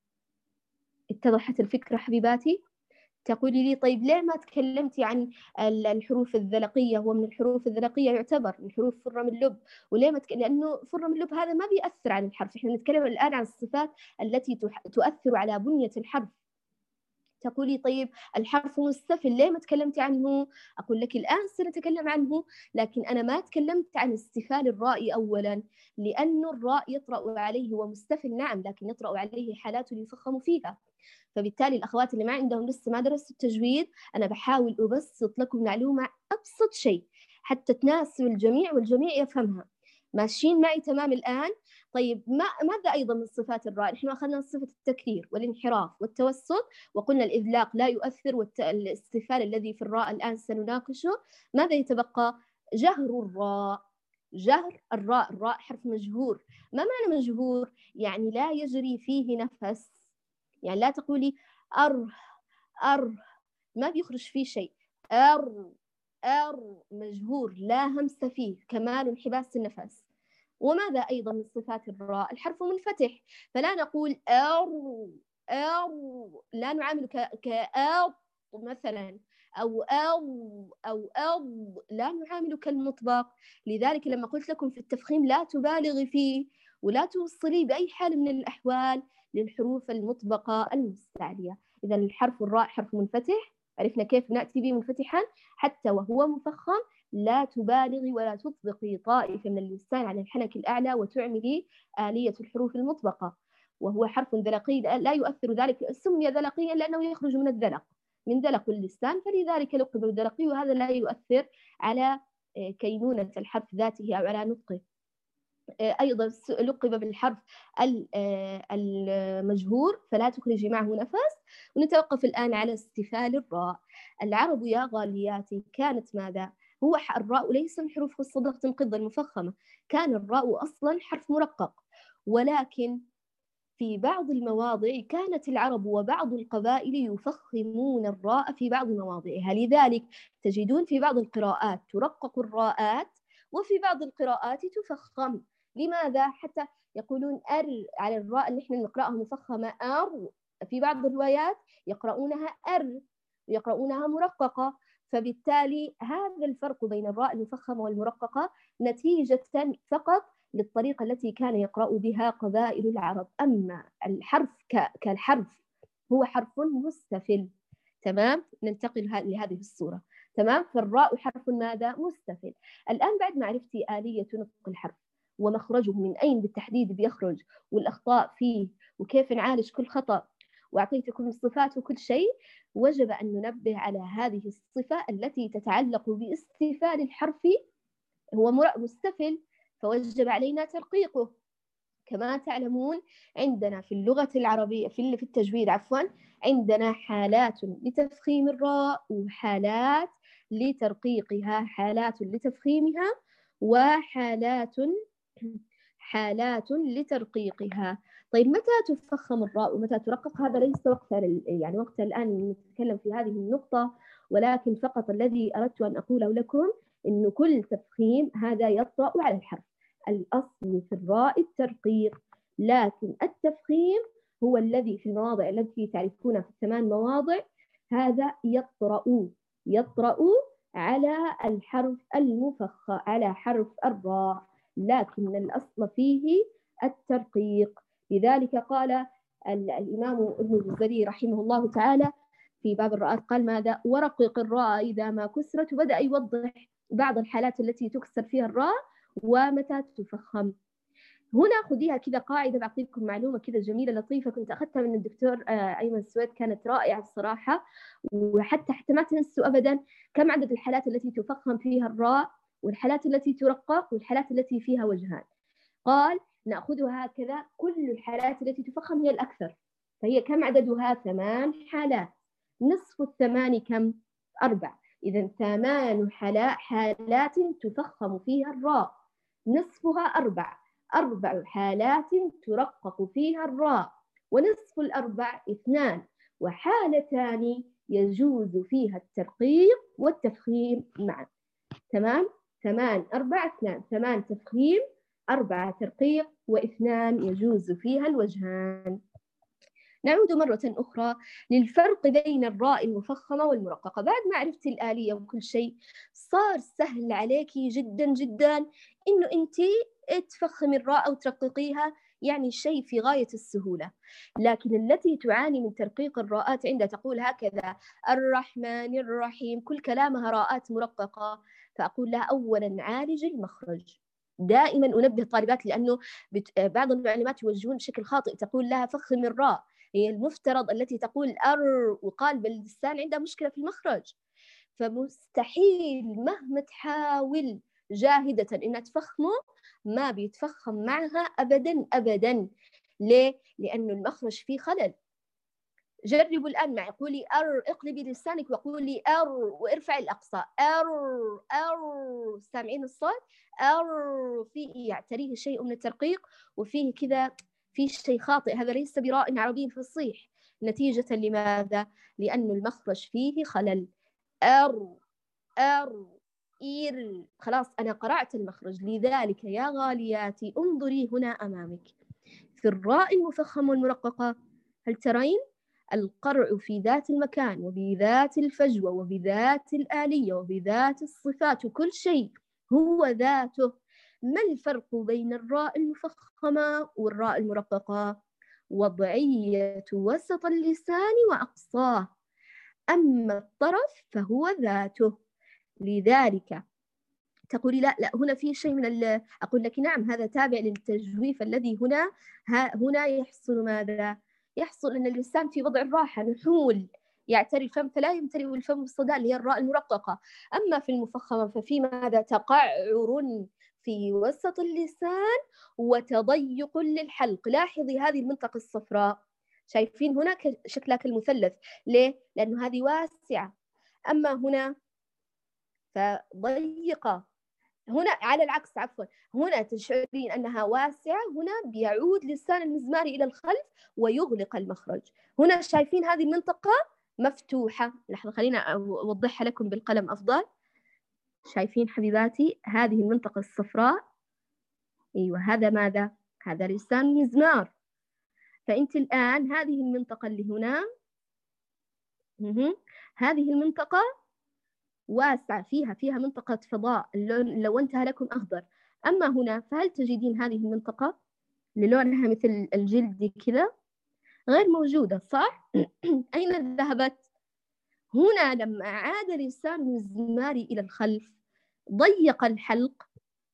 اتضحت الفكرة حبيباتي؟ تقولي لي طيب ليه ما تكلمتي عن الحروف الذلقية؟ هو من الحروف الذلقية يعتبر من حروف فرم اللب، وليه ما تك... لأنه فرم اللب هذا ما بيأثر على الحرف، احنا نتكلم الآن عن الصفات التي تؤثر على بنية الحرف. تقولي طيب الحرف مستفل ليه ما تكلمتي عنه؟ أقول لك الآن سنتكلم عنه، لكن أنا ما تكلمت عن استفال الراء أولا، لأن الراء يطرأ عليه هو مستفل نعم، لكن يطرأ عليه حالات يفخم فيها. فبالتالي الأخوات اللي ما عندهم لسه ما درسوا التجويد، أنا بحاول أبسط لكم معلومة أبسط شيء حتى تناسب الجميع والجميع يفهمها. ماشيين معي تمام الآن؟ طيب ما ماذا أيضا من صفات الراء؟ نحن أخذنا صفة التكرير والانحراف والتوسط، وقلنا الإذلاق لا يؤثر، والاستفال الذي في الراء الآن سنناقشه. ماذا يتبقى؟ جهر الراء. جهر الراء، الراء حرف مجهور. ما معنى مجهور؟ يعني لا يجري فيه نفس، يعني لا تقولي أر أر ما بيخرج فيه شيء، أر أر مجهور لا همس فيه، كمال انحباس النفس. وماذا أيضا من صفات الراء؟ الحرف منفتح، فلا نقول أر أر، لا نعامل كأب مثلا أو أو أو أو، لا نعامل كالمطبق. لذلك لما قلت لكم في التفخيم لا تبالغي فيه ولا توصلي بأي حال من الأحوال للحروف المطبقة المستعلية. إذا الحرف الراء حرف منفتح، عرفنا كيف نأتي به منفتحا حتى وهو مفخم. لا تبالغي ولا تطبقي طائفة من اللسان على الحنك الأعلى وتعملي آلية الحروف المطبقة، وهو حرف ذلقي لا يؤثر ذلك. سمي ذلقيا لأنه يخرج من الذلق، من ذلق اللسان، فلذلك لقب بالذلقي، وهذا لا يؤثر على كينونة الحرف ذاته أو على نطقه. أيضا لقب بالحرف المجهور فلا تخرجي معه نفس. ونتوقف الآن على استفال الراء. العرب يا غالياتي كانت ماذا؟ هو الراء ليس من حروف الصدق تنقض المفخمة، كان الراء أصلا حرف مرقق، ولكن في بعض المواضع كانت العرب وبعض القبائل يفخمون الراء في بعض مواضعها، لذلك تجدون في بعض القراءات ترقق الراءات وفي بعض القراءات تفخم. لماذا؟ حتى يقولون أر على الراء اللي احنا نقرأها مفخمة أر، في بعض الروايات يقرؤونها أر ويقرؤونها مرققة. فبالتالي هذا الفرق بين الراء المفخمة والمرققة نتيجة فقط للطريقة التي كان يقرأ بها قبائل العرب. أما الحرف كالحرف هو حرف مستفل. تمام، ننتقل لهذه الصورة. تمام، فالراء حرف ماذا؟ مستفل. الآن بعد ما عرفتي آلية نطق الحرف ومخرجه من أين بالتحديد بيخرج والأخطاء فيه وكيف نعالج كل خطأ، وأعطيتكم الصفات وكل شيء، وجب أن ننبه على هذه الصفة التي تتعلق باستفال الحرف. هو مستفل فوجب علينا ترقيقه. كما تعلمون عندنا في اللغة العربية في التجويد عفوا عندنا حالات لتفخيم الراء وحالات لترقيقها، حالات لتفخيمها وحالات حالات لترقيقها. طيب متى تفخم الراء ومتى ترقق؟ هذا ليس وقت يعني وقت الآن نتكلم في هذه النقطة، ولكن فقط الذي أردت أن أقوله لكم إنه كل تفخيم هذا يطرأ على الحرف. الأصل في الراء الترقيق، لكن التفخيم هو الذي في المواضع التي تعرفونها في الثمان مواضع هذا يطرأ يطرأ على الحرف المفخم على حرف الراء، لكن الأصل فيه الترقيق. لذلك قال الإمام ابن الجزري رحمه الله تعالى في باب الراءات قال ماذا؟ ورقق الراء إذا ما كسرت، وبدأ يوضح بعض الحالات التي تكسر فيها الراء ومتى تفخم. هنا خذيها كذا قاعدة، بعطيكم معلومة كذا جميلة لطيفة كنت أخذتها من الدكتور أيمن السويد، كانت رائعة الصراحة، وحتى حتى ما تنسوا أبدا كم عدد الحالات التي تفخم فيها الراء والحالات التي ترقق والحالات التي فيها وجهان. قال نأخذها هكذا، كل الحالات التي تفخم هي الأكثر، فهي كم عددها؟ ثمان حالات. نصف الثمان كم؟ أربع. إذا ثمان حالات تفخم فيها الراء، نصفها أربع. أربع حالات ترقق فيها الراء، ونصف الأربع اثنان، وحالتان يجوز فيها الترقيق والتفخيم معا. تمام؟ ثمان أربع اثنان، ثمان تفخيم أربعة ترقيق واثنان يجوز فيها الوجهان. نعود مرة أخرى للفرق بين الراء المفخمة والمرققة. بعد ما عرفت الآلية وكل شيء صار سهل عليكي جدا جدا إنه أنت تفخمي الراء أو ترققيها، يعني شيء في غاية السهولة. لكن التي تعاني من ترقيق الراءات عندها تقول هكذا الرحمن الرحيم، كل كلامها راءات مرققة، فأقول لها أولا عالج المخرج. دائما أنبه الطالبات لأنه بعض المعلمات يوجهون بشكل خاطئ، تقول لها فخم الراء، هي المفترض التي تقول أر وقالب اللسان عندها مشكلة في المخرج، فمستحيل مهما تحاول جاهدة إنها تفخمه ما بيتفخم معها أبدا أبدا. ليه؟ لأنه المخرج فيه خلل. جربوا الآن معي، قولي أر، اقلبي لسانك وقولي أر وارفعي الأقصى، أر أر، سامعين الصوت؟ أر فيه يعتريه شيء من الترقيق وفيه كذا في شيء خاطئ، هذا ليس براء عربي فصيح. نتيجة لماذا؟ لأن المخرج فيه خلل. أر أر إير، خلاص أنا قرأت المخرج. لذلك يا غالياتي انظري هنا أمامك في الراء المفخمة والمرققة، هل ترين القرع في ذات المكان وبذات الفجوة وبذات الآلية وبذات الصفات وكل شيء هو ذاته. ما الفرق بين الراء المفخمة والراء المرققة؟ وضعية وسط اللسان وأقصاه، أما الطرف فهو ذاته. لذلك تقولي لا لا هنا في شيء من ال... أقول لك نعم، هذا تابع للتجويف الذي هنا ها هنا يحصل ماذا؟ يحصل أن اللسان في وضع الراحة، نحول يعتري الفم فلا يمتلئ الفم بالصدى اللي هي الراء المرققة. أما في المفخمة ففي ماذا؟ تقعر في وسط اللسان وتضيق للحلق. لاحظي هذه المنطقة الصفراء، شايفين هنا شكلها كالمثلث، ليه؟ لأنه هذه واسعة، أما هنا فضيقة. هنا على العكس عفوا، هنا تشعرين أنها واسعة، هنا بيعود لسان المزماري إلى الخلف ويغلق المخرج. هنا شايفين هذه المنطقة مفتوحة. لحظة خلينا أوضحها لكم بالقلم أفضل. شايفين حبيباتي هذه المنطقة الصفراء؟ أيوة، هذا ماذا؟ هذا لسان المزمار. فأنت الآن هذه المنطقة اللي هنا، هذه المنطقة واسعة، فيها فيها منطقة فضاء، اللون لونتها لكم أخضر. أما هنا فهل تجدين هذه المنطقة اللي لونها مثل الجلد كذا؟ غير موجودة، صح؟ أين ذهبت؟ هنا لما عاد لسان المزمار إلى الخلف ضيق الحلق،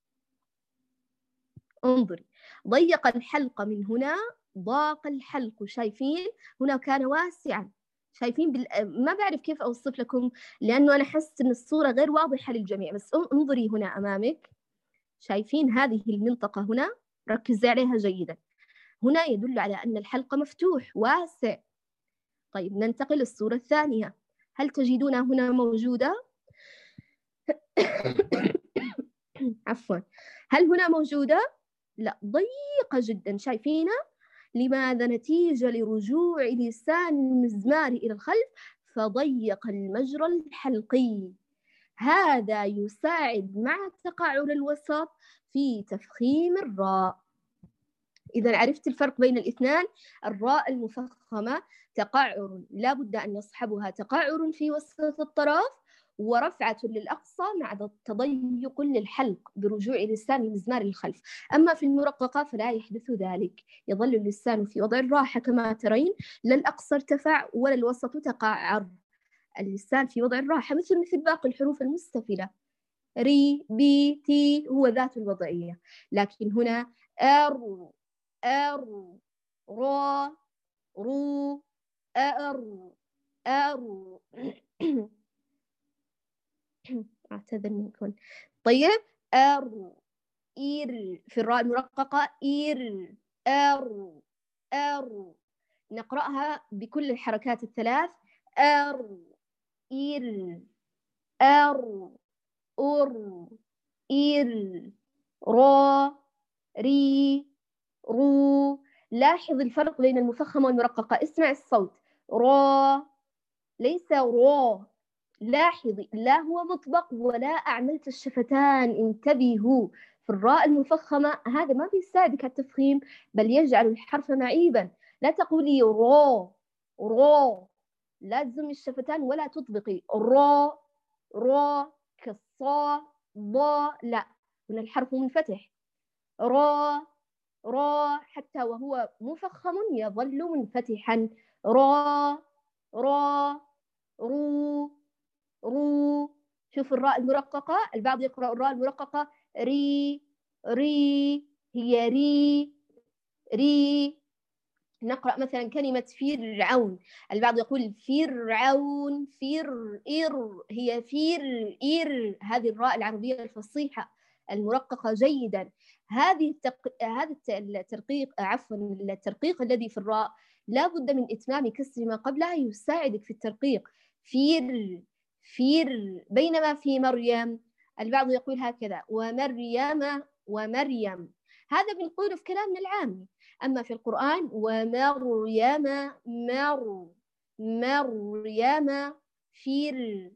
انظري، ضيق الحلق من هنا، ضاق الحلق، شايفين؟ هنا كان واسعا، شايفين بال... ما بعرف كيف أوصف لكم لأنه أنا أحس أن الصورة غير واضحة للجميع، بس انظري هنا أمامك، شايفين هذه المنطقة هنا؟ ركزي عليها جيدا، هنا يدل على أن الحلق مفتوح واسع. طيب ننتقل للصورة الثانية، هل تجدون هنا موجودة؟ عفوا، هل هنا موجودة؟ لا، ضيقة جدا، شايفينها؟ لماذا؟ نتيجة لرجوع لسان المزمار إلى الخلف فضيق المجرى الحلقي، هذا يساعد مع تقعر الوسط في تفخيم الراء. إذا عرفت الفرق بين الاثنان، الراء المفخمة تقعر لا بد أن يصحبها تقعر في وسط الطرف ورفعة للأقصى مع تضيق للحلق برجوع لسان المزمار للخلف. أما في المرققة فلا يحدث ذلك، يظل اللسان في وضع الراحة كما ترين، لا الأقصى ارتفع ولا الوسط تقعر، اللسان في وضع الراحة مثل مثل باقي الحروف المستفلة، ري بي تي هو ذات الوضعية. لكن هنا أر أر را رو أر أر أعتذر منكم. طيب أر إير في الراء المرققة، إير أر أر، نقرأها بكل الحركات الثلاث، أر إير أر أر إير را ري رو. لاحظ الفرق بين المفخمة والمرققة، اسمع الصوت، را ليس را، لاحظي لا هو مطبق ولا أعملت الشفتان، انتبهوا، في الراء المفخمة هذا ما بيساعدك على التفخيم بل يجعل الحرف معيبا، لا تقولي را را، لا تزمي الشفتان ولا تطبقي را را كالصا ضا، لا، هنا الحرف منفتح، را را حتى وهو مفخم يظل منفتحا، را را رو رو. شوف الراء المرققة، البعض يقرأ الراء المرققة ري ري، هي ري ري. نقرأ مثلا كلمة فرعون، البعض يقول فرعون فر إر، هي فر إر، هذه الراء العربية الفصيحة المرققة جيدا. هذه التق... هذا الترقيق عفوا الترقيق الذي في الراء لا بد من إتمام كسر ما قبلها يساعدك في الترقيق، فير فير. بينما في مريم البعض يقول هكذا ومريم ومريم، هذا بنقوله في كلامنا العامي. أما في القرآن ومريم مر مريم فر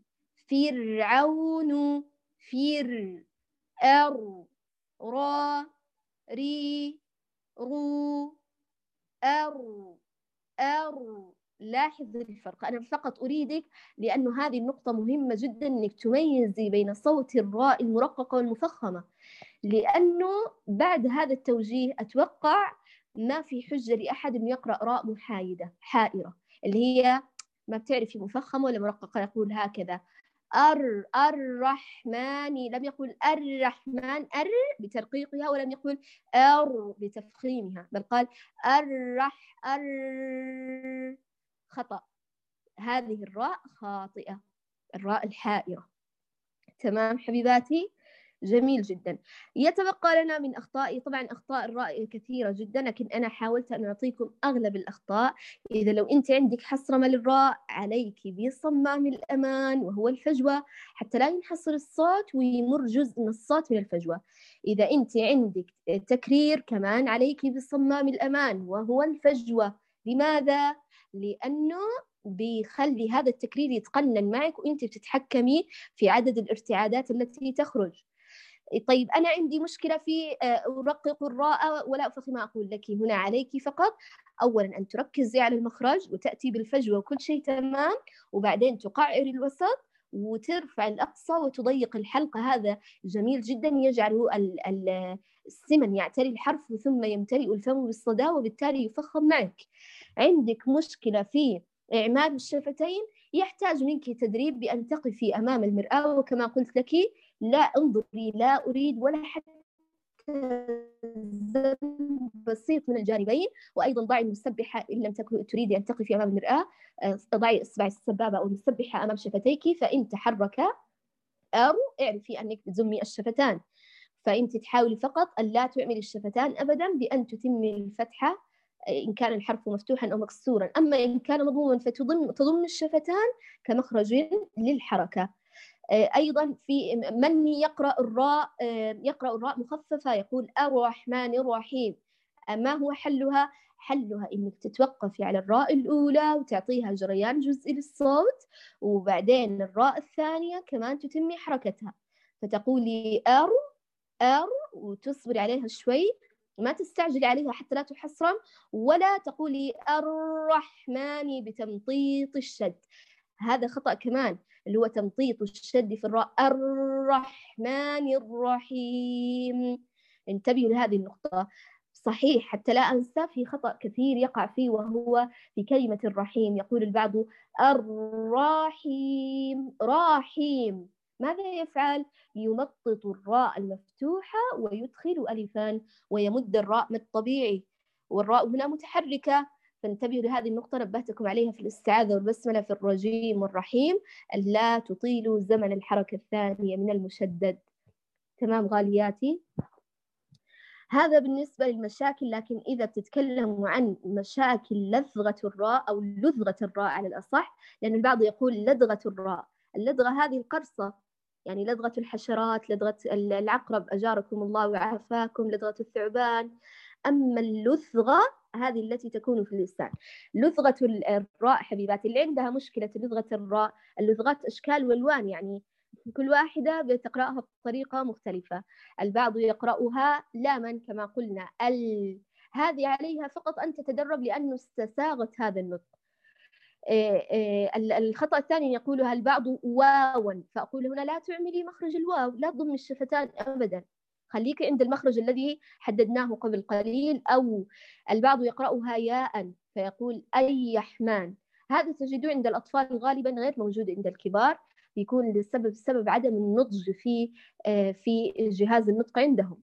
فرعون فر أر را ري رو أر أر. لاحظ الفرق، أنا فقط أريدك لأن هذه النقطة مهمة جدا أنك تميزي بين صوت الراء المرققة والمفخمة، لأنه بعد هذا التوجيه أتوقع ما في حجة لأحد أن يقرأ راء محايدة حائرة اللي هي ما بتعرفي مفخمة ولا مرققة، يقول هكذا أر الرحمن، لم يقول الرحمن أر بترقيقها ولم يقول أر بتفخيمها، بل قال الرح أر، خطأ، هذه الراء خاطئة، الراء الحائرة. تمام حبيباتي؟ جميل جدا. يتبقى لنا من أخطاء، طبعا أخطاء الراء كثيرة جدا لكن أنا حاولت أن أعطيكم أغلب الأخطاء. إذا لو أنت عندك حصرمة للراء عليك بصمام الأمان وهو الفجوة حتى لا ينحصر الصوت ويمر جزء من الصوت من الفجوة. إذا أنت عندك تكرير كمان عليك بصمام الأمان وهو الفجوة. لماذا؟ لأنه بيخلي هذا التكرير يتقنن معك وأنت بتتحكمي في عدد الارتعادات التي تخرج. طيب أنا عندي مشكلة في أرقق الراء ولا أفخمها، أقول لك هنا عليك فقط أولا أن تركزي على المخرج وتأتي بالفجوة وكل شيء تمام، وبعدين تقعري الوسط وترفع الأقصى وتضيق الحلقة. هذا جميل جدا، يجعل السمن يعتري الحرف ثم يمتلئ الفم بالصدى وبالتالي يفخم معك. عندك مشكلة في إعمال الشفتين، يحتاج منك تدريب بأن تقفي أمام المرآة، وكما قلت لك لا انظري، لا أريد ولا حتى بسيط من الجانبين. وأيضا ضعي المسبحة إن لم تكن تريدي أن تقفي أمام المرآة، ضعي إصبع السبابة أو المسبحة أمام شفتيك، فإن تحرك أو اعرفي أنك تزمي الشفتان. فأنت تحاولي فقط أن لا تعملي الشفتان أبدا بأن تتمي الفتحة إن كان الحرف مفتوحا أو مكسورا. أما إن كان مضموما فتضم تضم الشفتان كمخرج للحركة. أيضا في من يقرأ الراء يقرأ الراء مخففة، يقول الرحمن الرحيم. ما هو حلها؟ حلها إنك تتوقفي على الراء الأولى وتعطيها جريان جزئي للصوت، وبعدين الراء الثانية كمان تتمي حركتها، فتقولي أر أر وتصبري عليها شوي، ما تستعجلي عليها حتى لا تحصرم، ولا تقولي الرحمن بتمطيط الشد. هذا خطأ كمان، اللي هو تمطيط الشد في الراء. الرحمن الرحيم، انتبهوا لهذه النقطة. صحيح، حتى لا أنسى، في خطأ كثير يقع فيه وهو في كلمة الرحيم. يقول البعض الرحيم راحيم، ماذا يفعل؟ يمطط الراء المفتوحة ويدخل ألفان ويمد الراء مد طبيعي، والراء هنا متحركة. فانتبهوا لهذه النقطة، نبهتكم عليها في الاستعاذة والبسملة في الرجيم والرحيم، ألا تطيلوا زمن الحركة الثانية من المشدد. تمام غالياتي؟ هذا بالنسبة للمشاكل. لكن إذا بتتكلموا عن مشاكل لثغة الراء أو لثغة الراء على الأصح، لأن البعض يقول لدغة الراء. اللدغة هذه القرصة، يعني لدغة الحشرات، لدغة العقرب أجاركم الله وعافاكم، لدغة الثعبان. أما اللثغة هذه التي تكون في اللسان. لثغة الراء حبيباتي، اللي عندها مشكلة لثغة الراء، اللثغات أشكال والوان، يعني كل واحدة بتقرأها بطريقة مختلفة. البعض يقرأها لاما كما قلنا ال، هذه عليها فقط أن تتدرب لأنه استساغت هذا النطق. الخطأ الثاني يقولها البعض واوا، فأقول هنا لا تعملي مخرج الواو، لا تضمي الشفتان أبدا، خليك عند المخرج الذي حددناه قبل قليل. أو البعض يقرأها ياء فيقول أيحمان، هذا تجدوه عند الأطفال غالبا، غير موجود عند الكبار، بيكون لسبب سبب عدم النضج في في جهاز النطق عندهم.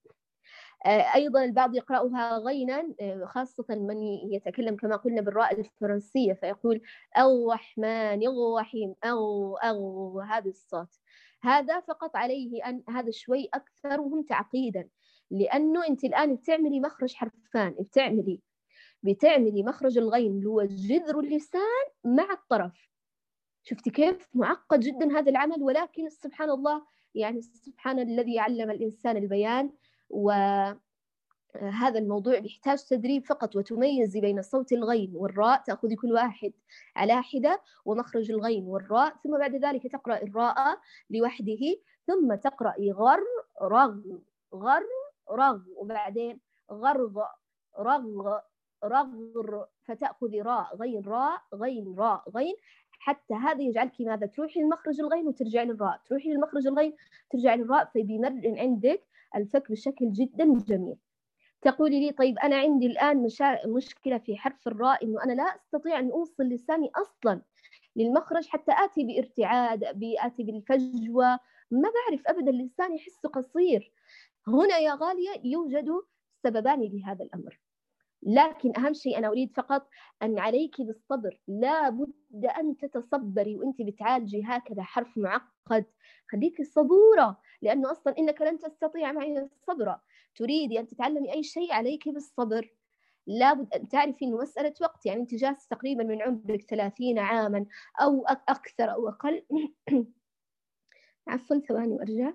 أيضا البعض يقرأها غينا، خاصة من يتكلم كما قلنا بالراء الفرنسية، فيقول الرحمن الرحيم أو أو هذا الصوت. هذا فقط عليه أن هذا شوي أكثرهم تعقيدا، لأنه أنت الآن بتعملي مخرج حرفان، بتعملي بتعملي مخرج الغين اللي هو جذر اللسان مع الطرف. شفتي كيف معقد جدا هذا العمل؟ ولكن سبحان الله، يعني سبحان الذي علم الإنسان البيان. وهذا الموضوع بيحتاج تدريب فقط، وتميزي بين صوت الغين والراء، تأخذي كل واحد على حدة، ومخرج الغين والراء، ثم بعد ذلك تقرأ الراء لوحده، ثم تقرأي غر رغ غر رغ، وبعدين غرغ رغ رغر، فتأخذي راء غين راء غين راء غين، حتى هذا يجعلك ماذا؟ تروحي للمخرج الغين وترجعي للراء، تروحي للمخرج الغين ترجعي للراء، فبيمرن عندك الفك بشكل جدا جميل. تقولي لي طيب أنا عندي الآن مشا... مشكلة في حرف الراء، إنه أنا لا أستطيع أن أوصل لساني أصلا للمخرج، حتى آتي بارتعاد، بآتي بالفجوة، ما بعرف أبدا، اللسان يحس قصير. هنا يا غالية يوجد سببان لهذا الأمر، لكن أهم شيء أنا أريد فقط أن عليك بالصبر. لا بد أن تتصبري وأنت بتعالجي هكذا حرف معقد، خليكي صبورة، لأنه أصلا إنك لن تستطيع معي الصبر. تريدي أن تتعلمي أي شيء عليك بالصبر، لابد أن تعرفي إنه مسألة وقت. يعني أنت جالس تقريبا من عمرك ثلاثين عاما أو أكثر أو أقل. عفوا ثواني وأرجع.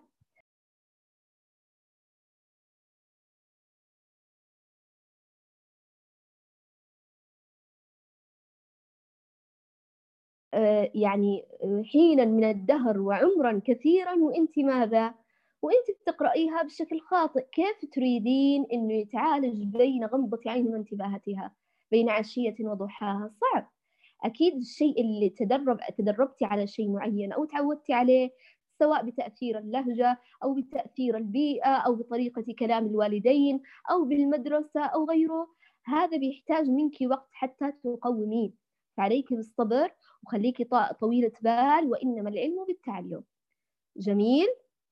يعني حينا من الدهر وعمرا كثيرا وانت ماذا؟ وانت تقرأيها بشكل خاطئ. كيف تريدين انه يتعالج بين غمضة عين وانتباهتها، بين عشية وضحاها؟ صعب. أكيد الشيء اللي تدرب تدربتي على شيء معين أو تعودتي عليه، سواء بتأثير اللهجة أو بتأثير البيئة أو بطريقة كلام الوالدين أو بالمدرسة أو غيره، هذا بيحتاج منك وقت حتى تقوميه، فعليك بالصبر وخليك طويلة بال، وإنما العلم بالتعلم. جميل.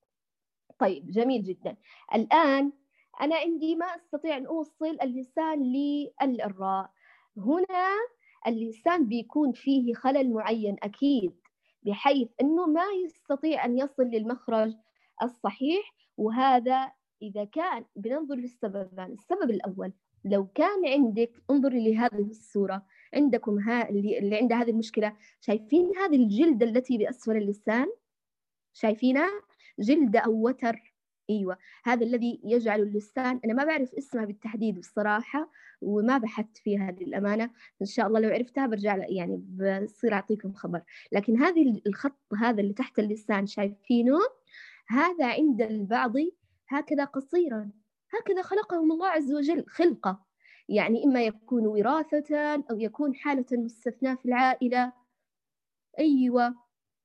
طيب جميل جدا. الآن أنا عندي ما أستطيع أن أوصل اللسان للراء. هنا اللسان بيكون فيه خلل معين أكيد، بحيث أنه ما يستطيع أن يصل للمخرج الصحيح، وهذا إذا كان بننظر للسببان. السبب الأول، لو كان عندك، انظري لهذه الصورة، عندكم ها اللي, اللي عنده هذه المشكلة، شايفين هذه الجلدة التي بأسفل اللسان؟ شايفينها؟ جلدة أو وتر. أيوة، هذا الذي يجعل اللسان، أنا ما بعرف اسمها بالتحديد الصراحة وما بحثت فيها للأمانة، إن شاء الله لو عرفتها برجع يعني بصير أعطيكم خبر. لكن هذه الخط هذا اللي تحت اللسان شايفينه؟ هذا عند البعض هكذا قصيرا، هكذا خلقهم الله عز وجل خلقة، يعني إما يكون وراثة أو يكون حالة مستثناة في العائلة. أيوة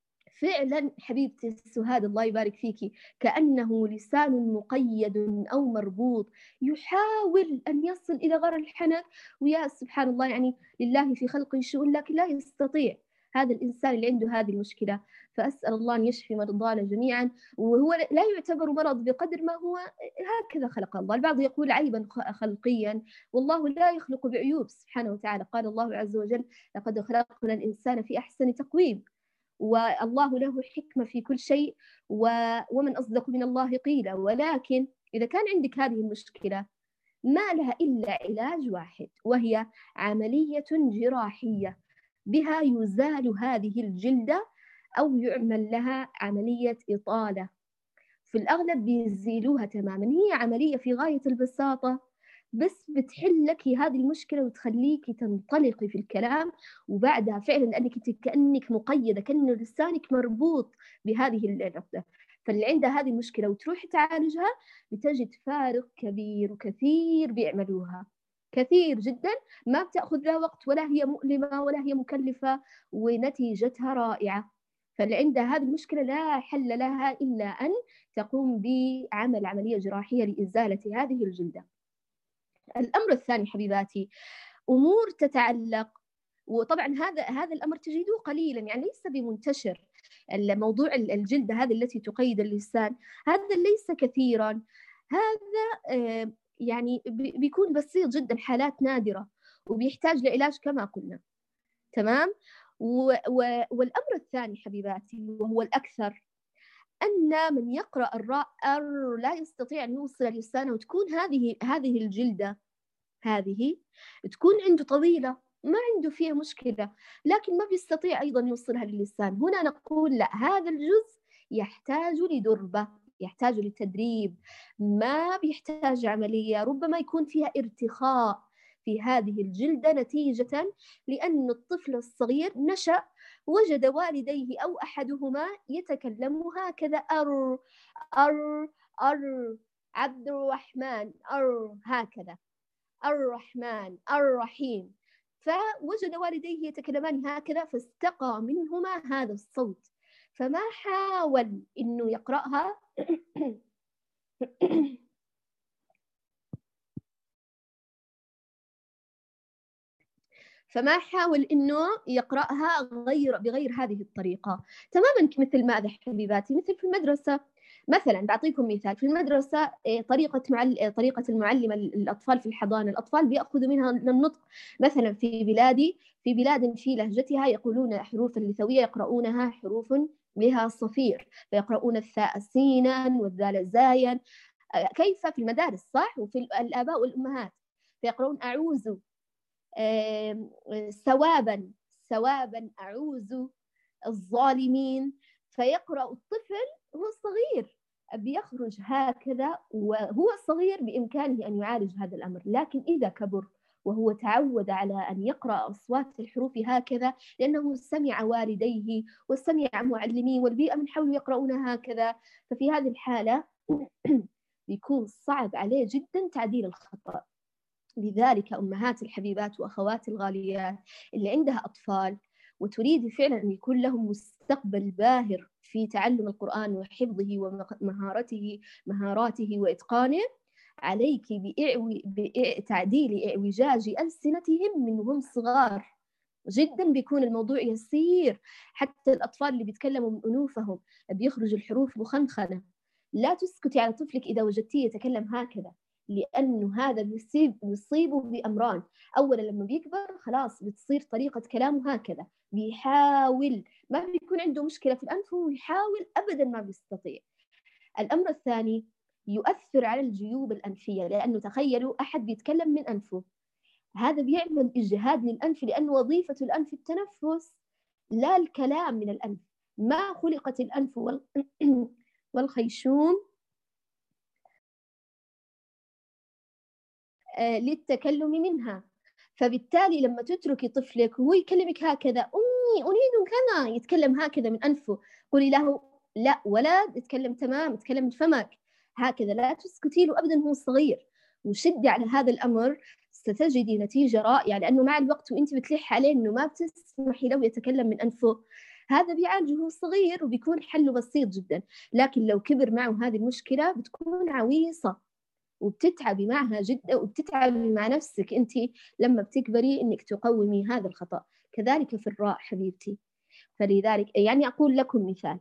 فعلا حبيبتي سهاد الله يبارك فيكي، كأنه لسان مقيد أو مربوط يحاول أن يصل إلى غر الحنك، ويا سبحان الله يعني لله في خلقه شؤون لكن لا يستطيع هذا الإنسان اللي عنده هذه المشكلة. فأسأل الله أن يشفي مرضانا جميعا، وهو لا يعتبر مرض بقدر ما هو هكذا خلق الله. البعض يقول عيبا خلقيا، والله لا يخلق بعيوب سبحانه وتعالى. قال الله عز وجل لقد خلقنا الإنسان في أحسن تقويم، والله له حكمة في كل شيء، ومن أصدق من الله قيلا. ولكن إذا كان عندك هذه المشكلة ما لها إلا علاج واحد، وهي عملية جراحية بها يزال هذه الجلدة أو يعمل لها عملية إطالة. في الأغلب بيزيلوها تماما، هي عملية في غاية البساطة، بس بتحل لك هذه المشكلة وتخليك تنطلقي في الكلام، وبعدها فعلا لأنك انت كأنك مقيدة، كأن لسانك مربوط بهذه العقدة. فاللي عنده هذه المشكلة وتروح تعالجها بتجد فارق كبير، وكثير بيعملوها كثير جدا، ما بتأخذ لا وقت ولا هي مؤلمة ولا هي مكلفة، ونتيجتها رائعة. فاللي عنده هذه المشكلة لا حل لها إلا أن تقوم بعمل عملية جراحية لإزالة هذه الجلدة. الأمر الثاني حبيباتي، أمور تتعلق، وطبعا هذا هذا الأمر تجدوه قليلا، يعني ليس بمنتشر. الموضوع الجلدة هذه التي تقيد اللسان هذا ليس كثيرا، هذا يعني بيكون بسيط جدا، حالات نادرة وبيحتاج لعلاج كما قلنا. تمام. والأمر الثاني حبيباتي وهو الأكثر، أن من يقرأ الراء أر لا يستطيع أن يوصل لسانه، وتكون هذه هذه الجلدة هذه تكون عنده طويلة، ما عنده فيها مشكلة، لكن ما بيستطيع أيضا يوصلها للسان. هنا نقول لا، هذا الجزء يحتاج لدربة، يحتاج لتدريب، ما بيحتاج عملية. ربما يكون فيها ارتخاء في هذه الجلدة نتيجة لأن الطفل الصغير نشأ وجد والديه أو أحدهما يتكلم هكذا أر أر أر عبد الرحمن أر، هكذا الرحمن الرحيم، فوجد والديه يتكلمان هكذا فاستقى منهما هذا الصوت، فما حاول إنه يقرأها فما حاول إنه يقرأها غير بغير هذه الطريقة تماما. مثل ماذا حبيباتي؟ مثل في المدرسة مثلا، بعطيكم مثال. في المدرسة طريقة معل... طريقة المعلمة الأطفال في الحضانة، الأطفال بيأخذوا منها النطق. مثلا في بلادي في بلاد في لهجتها يقولون حروف اللثوية يقرؤونها حروف لها صفير، فيقرؤون الثاء سينا والذال زايا، كيف في المدارس صح، وفي الآباء والأمهات فيقرؤون أعوذ ثوابا ثوابا أعوذ الظالمين. فيقرأ الطفل هو صغير بيخرج هكذا، وهو صغير بإمكانه أن يعالج هذا الأمر. لكن إذا كبر وهو تعود على أن يقرأ أصوات الحروف هكذا لأنه سمع والديه وسمع معلميه والبيئة من حوله يقرؤون هكذا، ففي هذه الحالة بيكون صعب عليه جدا تعديل الخطأ. لذلك أمهات الحبيبات وأخوات الغاليات اللي عندها أطفال وتريد فعلا أن يكون لهم مستقبل باهر في تعلم القرآن وحفظه ومهارته مهاراته وإتقانه، عليك بتعديل إعوجاج ألسنتهم من وهم صغار جدا. بيكون الموضوع يسير. حتى الأطفال اللي بيتكلموا من أنوفهم بيخرج الحروف مخنخنة، لا تسكتي على طفلك إذا وجدتيه يتكلم هكذا، لأنه هذا بيصيب بيصيبه بأمران. أولا لما بيكبر خلاص بتصير طريقة كلامه هكذا، بيحاول، ما بيكون عنده مشكلة في الأنف ويحاول أبدا ما بيستطيع. الأمر الثاني يؤثر على الجيوب الأنفية، لأنه تخيلوا أحد بيتكلم من أنفه، هذا بيعمل إجهاد للأنف، لأن وظيفة الأنف التنفس لا الكلام من الأنف. ما خلقت الأنف والخيشوم للتكلم منها. فبالتالي لما تتركي طفلك وهو يكلمك هكذا، أمي أريد كذا، يتكلم هكذا من أنفه، قولي له لا ولد، اتكلم تمام، اتكلم من فمك هكذا، لا تسكتي له أبدا هو صغير، وشدي على هذا الأمر، ستجدي نتيجة رائعة. لأنه مع الوقت وإنت بتلح عليه إنه ما بتسمحي له يتكلم من أنفه، هذا بيعالجه صغير وبيكون حله بسيط جدا. لكن لو كبر معه هذه المشكلة بتكون عويصة وبتتعبي معها جدا، وبتتعبي مع نفسك أنت لما بتكبري إنك تقومي هذا الخطأ. كذلك في الراء حبيبتي. فلذلك يعني أقول لكم مثال،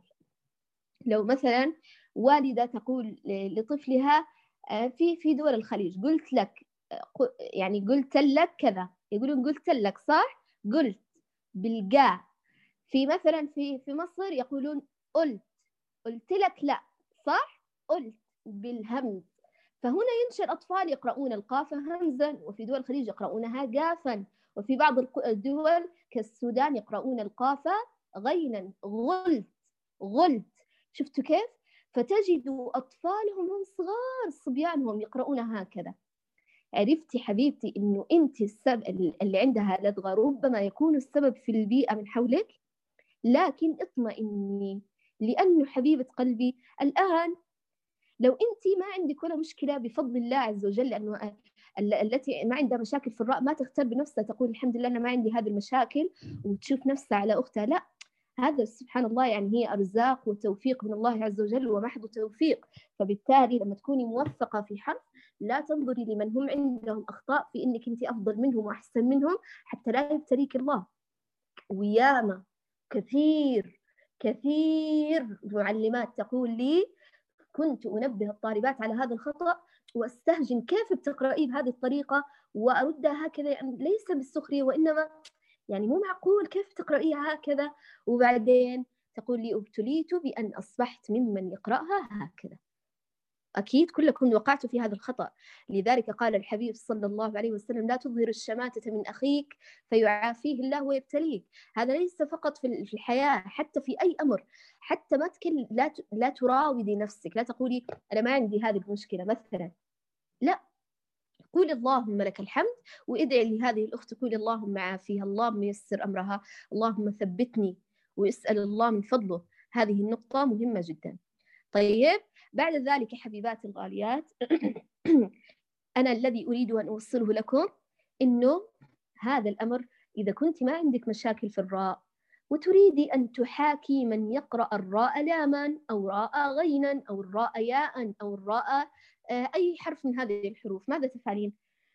لو مثلا والدة تقول لطفلها في في دول الخليج، قلت لك، يعني قلت لك كذا، يقولون قلت لك صح، قلت بالقاء. في مثلا في في مصر يقولون قلت، قلت لك لا صح، قلت بالهمز. فهنا ينشأ الأطفال يقرؤون القاف همزا، وفي دول الخليج يقرؤونها قافا، وفي بعض الدول كالسودان يقرؤون القاف غينا، غلت غلت. شفتوا كيف؟ فتجدوا أطفالهم هم صغار صبيانهم يقرؤون هكذا. عرفتي حبيبتي إنه أنت السبب اللي عندها لدغة ربما يكون السبب في البيئة من حولك، لكن اطمئني، لأنه حبيبة قلبي الآن لو أنت ما عندك ولا مشكلة بفضل الله عز وجل، لأنه التي ما عندها مشاكل في الراء ما تختار بنفسها تقول الحمد لله أنا ما عندي هذه المشاكل وتشوف نفسها على أختها، لا، هذا سبحان الله يعني هي أرزاق وتوفيق من الله عز وجل ومحض توفيق. فبالتالي لما تكوني موفقة في حرف لا تنظري لمن هم عندهم أخطاء في إنك أنت أفضل منهم وأحسن منهم حتى لا يبتليك الله. وياما كثير كثير معلمات تقول لي كنت أنبه الطالبات على هذا الخطأ وأستهجن كيف بتقرأي بهذه الطريقة، وأردها هكذا، يعني ليس بالسخرية وإنما يعني مو معقول كيف تقرأيها هكذا. وبعدين تقول لي ابتليت بأن أصبحت ممن يقرأها هكذا. أكيد كلكم وقعتوا في هذا الخطأ. لذلك قال الحبيب صلى الله عليه وسلم لا تظهر الشماتة من أخيك فيعافيه الله ويبتليك. هذا ليس فقط في الحياة، حتى في أي أمر، حتى ما تكل لا لا تراودي نفسك، لا تقولي أنا ما عندي هذه المشكلة مثلا، لا، قولي اللهم لك الحمد، وادعي لهذه الأخت قولي اللهم عافيها، اللهم يسر أمرها، اللهم ثبتني، ويسأل الله من فضله. هذه النقطة مهمة جدا. طيب بعد ذلك حبيبات الغاليات أنا الذي أريد أن أوصله لكم إنه هذا الأمر إذا كنت ما عندك مشاكل في الراء وتريدي أن تحاكي من يقرأ الراء لاما أو راء غينا أو الراء ياء أو الراء أي حرف من هذه الحروف، ماذا تفعلين؟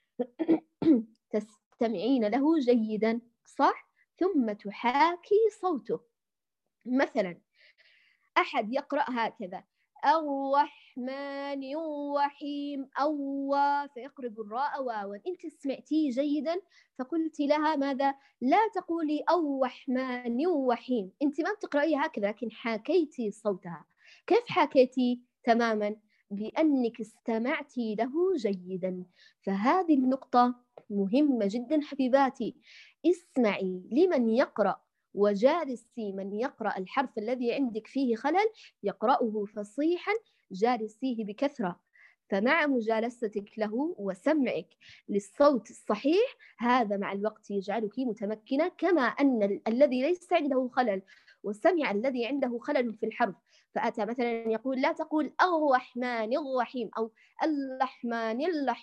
تستمعين له جيدا صح؟ ثم تحاكي صوته. مثلا أحد يقرأ هكذا الرحمن الرحيم أو، فيقرب الراء واوا، أنت سمعتيه جيدا فقلت لها ماذا؟ لا تقولي الرحمن الرحيم، أنت ما بتقرأيها هكذا لكن حاكيتي صوتها. كيف حاكيتي؟ تماما بأنك استمعتي له جيدا. فهذه النقطة مهمة جدا حبيباتي. اسمعي لمن يقرأ وجالسي من يقرأ الحرف الذي عندك فيه خلل يقرأه فصيحا، جالسيه بكثرة. فمع مجالستك له وسمعك للصوت الصحيح هذا مع الوقت يجعلك متمكنة، كما أن ال- الذي ليس عنده خلل وسمع الذي عنده خلل في الحرف فأتى مثلا يقول لا تقول الرحمن الرحيم أو الرحمن الرحيم،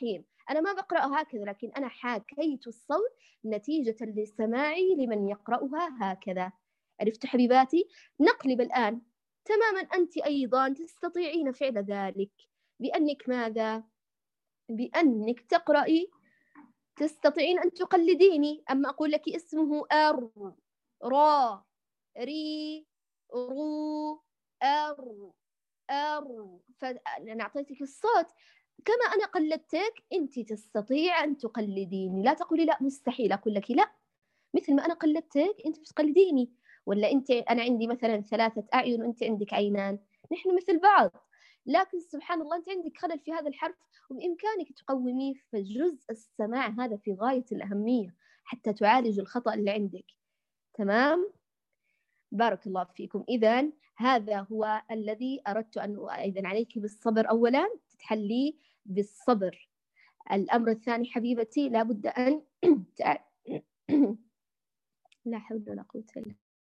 أنا ما بقرأها هكذا، لكن أنا حاكيت الصوت نتيجة لسماعي لمن يقرأها هكذا. عرفت حبيباتي؟ نقلب الآن تماما. أنت أيضا تستطيعين فعل ذلك بأنك ماذا؟ بأنك تقرأي، تستطيعين أن تقلديني. أما أقول لك اسمه أر، را، ري، رو، أر، أر، فأنا أعطيتك الصوت كما أنا قلدتك، أنت تستطيع أن تقلديني. لا تقولي لا مستحيل، أقول لك لا، مثل ما أنا قلدتك أنت بتقلديني. ولا أنت، أنا عندي مثلا ثلاثة أعين وأنت عندك عينان، نحن مثل بعض، لكن سبحان الله أنت عندك خلل في هذا الحرف وبإمكانك تقوميه. فجزء السماع هذا في غاية الأهمية حتى تعالج الخطأ اللي عندك. تمام؟ بارك الله فيكم. إذن هذا هو الذي أردت أن إذن عليك بالصبر أولا، تتحلي بالصبر. الأمر الثاني حبيبتي لابد أن لا حول ولا قوة إلا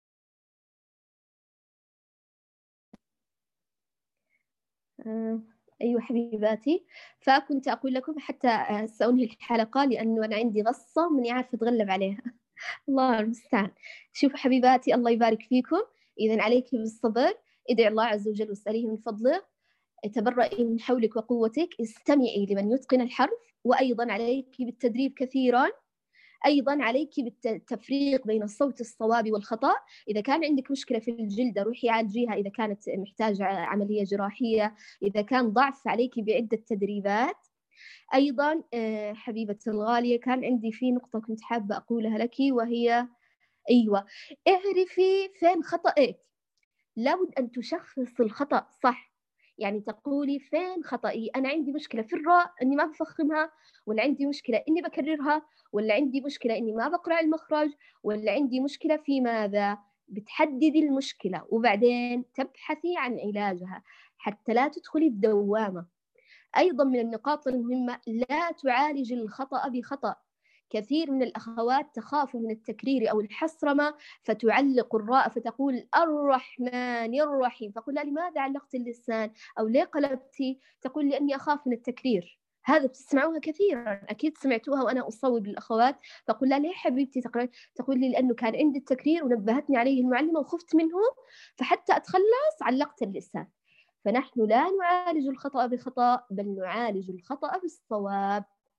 بالله. أيوة حبيباتي، فكنت أقول لكم حتى سأنهي الحلقة لأنه أنا عندي غصة ماني عارفة أتغلب عليها. الله المستعان. شوفوا حبيباتي، الله يبارك فيكم. إذن عليك بالصبر، ادعي الله عز وجل واسأليه من فضله، تبرئي من حولك وقوتك، استمعي لمن يتقن الحرف، وأيضا عليك بالتدريب كثيرا. أيضا عليك بالتفريق بين الصوت الصواب والخطأ. إذا كان عندك مشكلة في الجلد روحي عالجيها، إذا كانت محتاجة عملية جراحية، إذا كان ضعف عليك بعدة تدريبات. أيضا حبيبتي الغالية، كان عندي في نقطة كنت حابة أقولها لك، وهي أيوة، اعرفي فين خطأك. لابد أن تشخص الخطأ صح. يعني تقولي فين خطأي، أنا عندي مشكلة في الراء أني ما بفخمها، ولا عندي مشكلة أني بكررها، ولا عندي مشكلة أني ما بقرأ المخرج، ولا عندي مشكلة في ماذا. بتحددي المشكلة وبعدين تبحثي عن علاجها حتى لا تدخلي في دوامة. أيضا من النقاط المهمة، لا تعالج الخطأ بخطأ. كثير من الأخوات تخاف من التكرير أو الحسرمة فتعلق الراء فتقول الرحمن الرحيم، فقل لماذا علقت اللسان أو ليه قلبتي؟ تقول لأني أخاف من التكرير. هذا بتسمعوها كثيرا، أكيد سمعتوها وأنا أصوب للأخوات، فقل لها ليه حبيبتي تقرأ؟ تقول لي لأنه كان عندي التكرير ونبهتني عليه المعلمة وخفت منه، فحتى أتخلص علقت اللسان. فنحن لا نعالج الخطأ بخطأ، بل نعالج الخطأ بالصواب.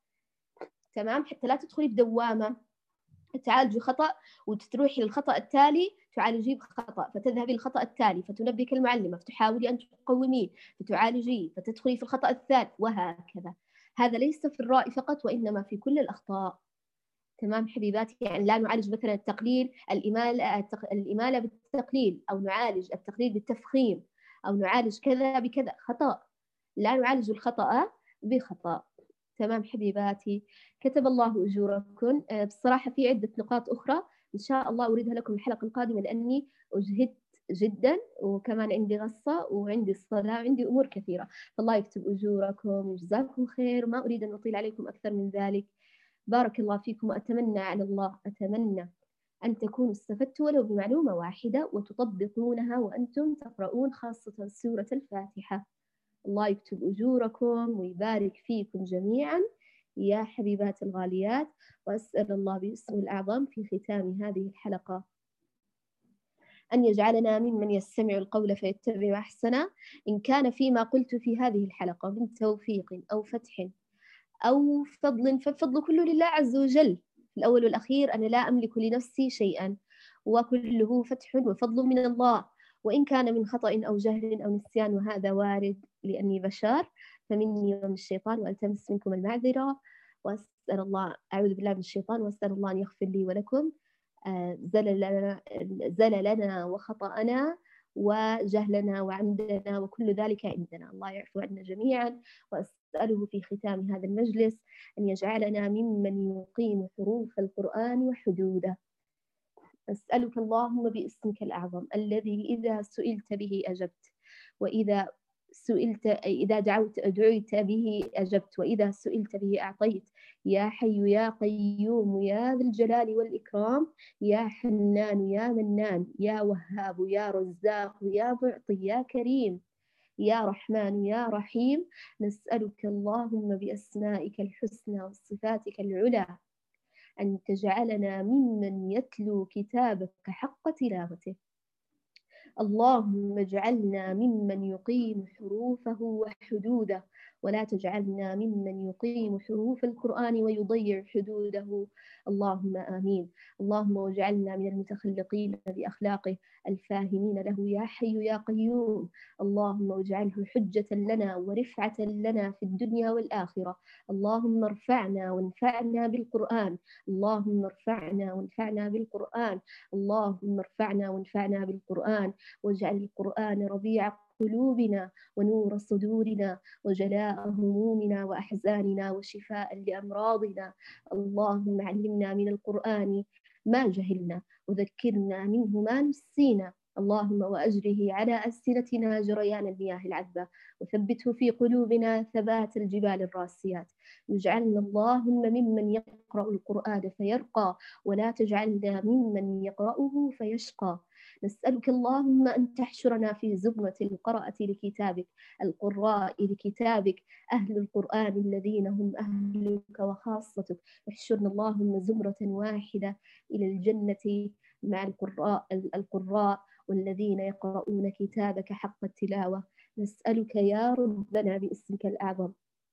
تمام؟ حتى لا تدخلي بدوامة تعالجي خطأ وتروحي للخطأ التالي تعالجيه بخطأ، فتذهبي للخطأ التالي فتنبهك المعلمة فتحاولي أن تقوميه فتعالجيه فتدخلي في الخطأ الثالث، وهكذا. هذا ليس في الراء فقط وإنما في كل الأخطاء. تمام حبيباتي؟ يعني لا نعالج مثلا التقليل الإمالة, الإمالة بالتقليل، أو نعالج التقليل بالتفخيم، أو نعالج كذا بكذا، خطأ. لا نعالج الخطأ بخطأ. تمام حبيباتي؟ كتب الله أجوركم. بصراحة في عدة نقاط أخرى إن شاء الله أريدها لكم الحلقة القادمة، لأني أجهدت جدا وكمان عندي غصة وعندي الصلاة وعندي أمور كثيرة. فالله يكتب أجوركم وجزاكم خير. ما أريد أن أطيل عليكم أكثر من ذلك. بارك الله فيكم، وأتمنى على الله أتمنى أن تكونوا استفدتوا ولو بمعلومة واحدة وتطبقونها وأنتم تقرؤون، خاصة سورة الفاتحة. الله يكتب أجوركم ويبارك فيكم جميعا يا حبيبات الغاليات. وأسأل الله باسمه الأعظم في ختام هذه الحلقة أن يجعلنا ممن يستمع القول فيتبع أحسنه. إن كان فيما قلت في هذه الحلقة من توفيق أو فتح أو فضل فالفضل كله لله عز وجل. في الأول والأخير أنا لا أملك لنفسي شيئا، وكله فتح وفضل من الله. وإن كان من خطأ أو جهل أو نسيان وهذا وارد لأني بشر، فمني ومن الشيطان، وألتمس منكم المعذرة. وأسأل الله، أعوذ بالله من الشيطان، وأسأل الله أن يغفر لي ولكم زللنا, زللنا وخطأنا وجهلنا وعمدنا وكل ذلك عندنا. الله يعفو عنا جميعا. وأسأله في ختام هذا المجلس أن يجعلنا ممن يقيم حروف القرآن وحدوده. أسألك اللهم باسمك الأعظم الذي إذا سئلت به أجبت، وإذا سئلت إذا دعوت دعيت به أجبت، وإذا سئلت به أعطيت. يا حي يا قيوم يا ذا الجلال والإكرام، يا حنان يا منان يا وهاب يا رزاق يا معطي يا كريم. يا رحمن يا رحيم، نسألك اللهم بأسمائك الحسنى وصفاتك العلى أن تجعلنا ممن يتلو كتابك حق تلاوته. اللهم اجعلنا ممن يقيم حروفه وحدوده، ولا تجعلنا ممن يقيم حروف القرآن ويضيع حدوده. اللهم آمين. اللهم واجعلنا من المتخلقين بأخلاقه الفاهمين له يا حي يا قيوم. اللهم واجعله حجة لنا ورفعة لنا في الدنيا والآخرة. اللهم ارفعنا وانفعنا بالقرآن. اللهم ارفعنا وانفعنا بالقرآن. اللهم ارفعنا وانفعنا بالقرآن، واجعل القرآن ربيع قلوبنا ونور صدورنا وجلاء همومنا وأحزاننا وشفاء لأمراضنا. اللهم علمنا من القرآن ما جهلنا، وذكرنا منه ما نسينا. اللهم وأجره على ألسنتنا جريان المياه العذبة، وثبته في قلوبنا ثبات الجبال الراسيات. واجعلنا اللهم ممن يقرأ القرآن فيرقى، ولا تجعلنا ممن يقرأه فيشقى. نسألك اللهم أن تحشرنا في زمرة القراءة لكتابك، القراء لكتابك، أهل القرآن الذين هم أهلك وخاصتك. احشرنا اللهم زمرة واحدة إلى الجنة مع القراء القراء والذين يقرؤون كتابك حق التلاوة. نسألك يا ربنا باسمك الأعظم،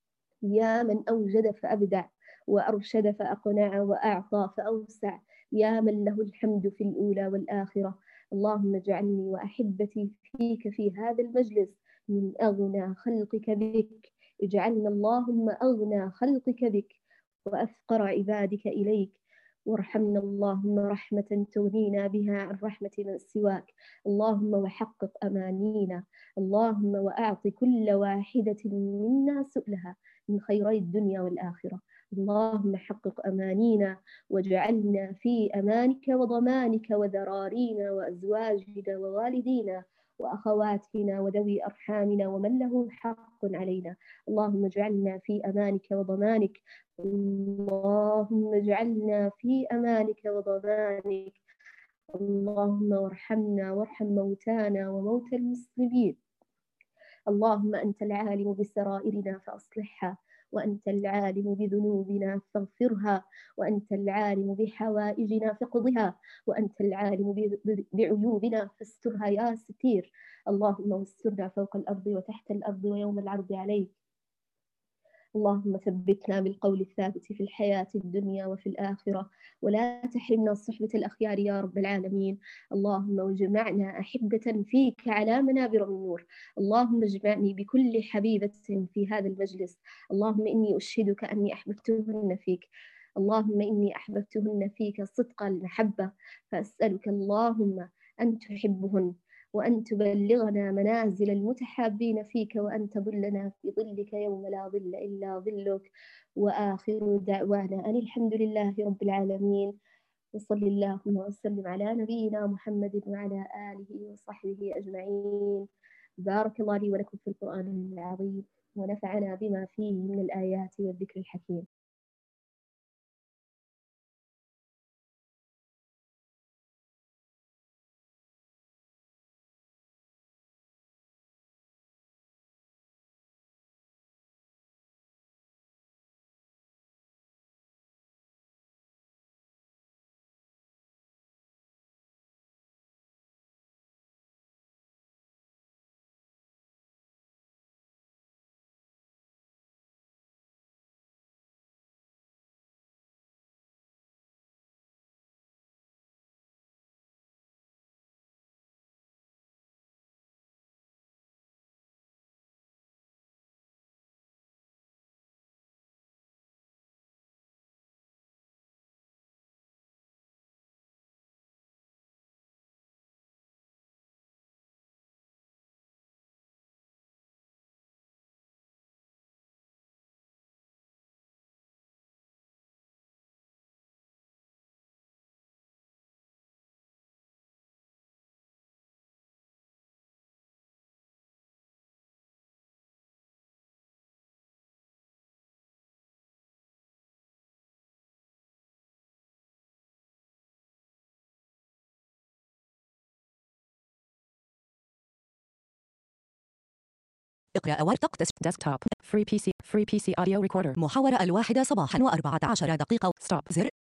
يا من أوجد فأبدع وأرشد فأقنع وأعطى فأوسع، يا من له الحمد في الأولى والآخرة. اللهم اجعلني وأحبتي فيك في هذا المجلس من أغنى خلقك بك. اجعلنا اللهم أغنى خلقك بك وأفقر عبادك إليك. وارحمنا اللهم رحمة تغنينا بها عن رحمة من سواك. اللهم وحقق أمانينا. اللهم وأعط كل واحدة منا سؤلها من خيري الدنيا والآخرة. اللهم حقق أمانينا، واجعلنا في أمانك وضمانك وذرارينا وأزواجنا ووالدينا وأخواتنا وذوي أرحامنا ومن له حق علينا. اللهم اجعلنا في أمانك وضمانك. اللهم اجعلنا في أمانك وضمانك. اللهم وارحمنا وارحم موتانا وموتى المسلمين. اللهم أنت العالم بسرائرنا فأصلحها، وأنت العالم بذنوبنا فاغفرها، وأنت العالم بحوائجنا فاقضها، وأنت العالم بعيوبنا فاسترها يا ستير. اللهم واسترنا فوق الأرض وتحت الأرض ويوم العرض عليك. اللهم ثبتنا بالقول الثابت في الحياة الدنيا وفي الآخرة، ولا تحرمنا صحبة الأخيار يا رب العالمين. اللهم واجمعنا أحبة فيك على منابر من نور. اللهم اجمعني بكل حبيبة في هذا المجلس. اللهم إني أشهدك أني أحببتهن فيك. اللهم إني أحببتهن فيك صدق المحبة، فأسألك اللهم أن تحبهن، وأن تبلغنا منازل المتحابين فيك، وأن تظلنا في ظلك يوم لا ظل إلا ظلك. وآخر دعوانا أن الحمد لله رب العالمين، وصلى اللهم وسلم على نبينا محمد وعلى آله وصحبه أجمعين. بارك الله لي ولكم في القرآن العظيم، ونفعنا بما فيه من الآيات والذكر الحكيم. اقرأ ورطق ديسكتوب. Free بي سي Free بي سي Audio Recorder. محاورة الواحدة صباحا وأربعة عشر دقيقة. Stop زر.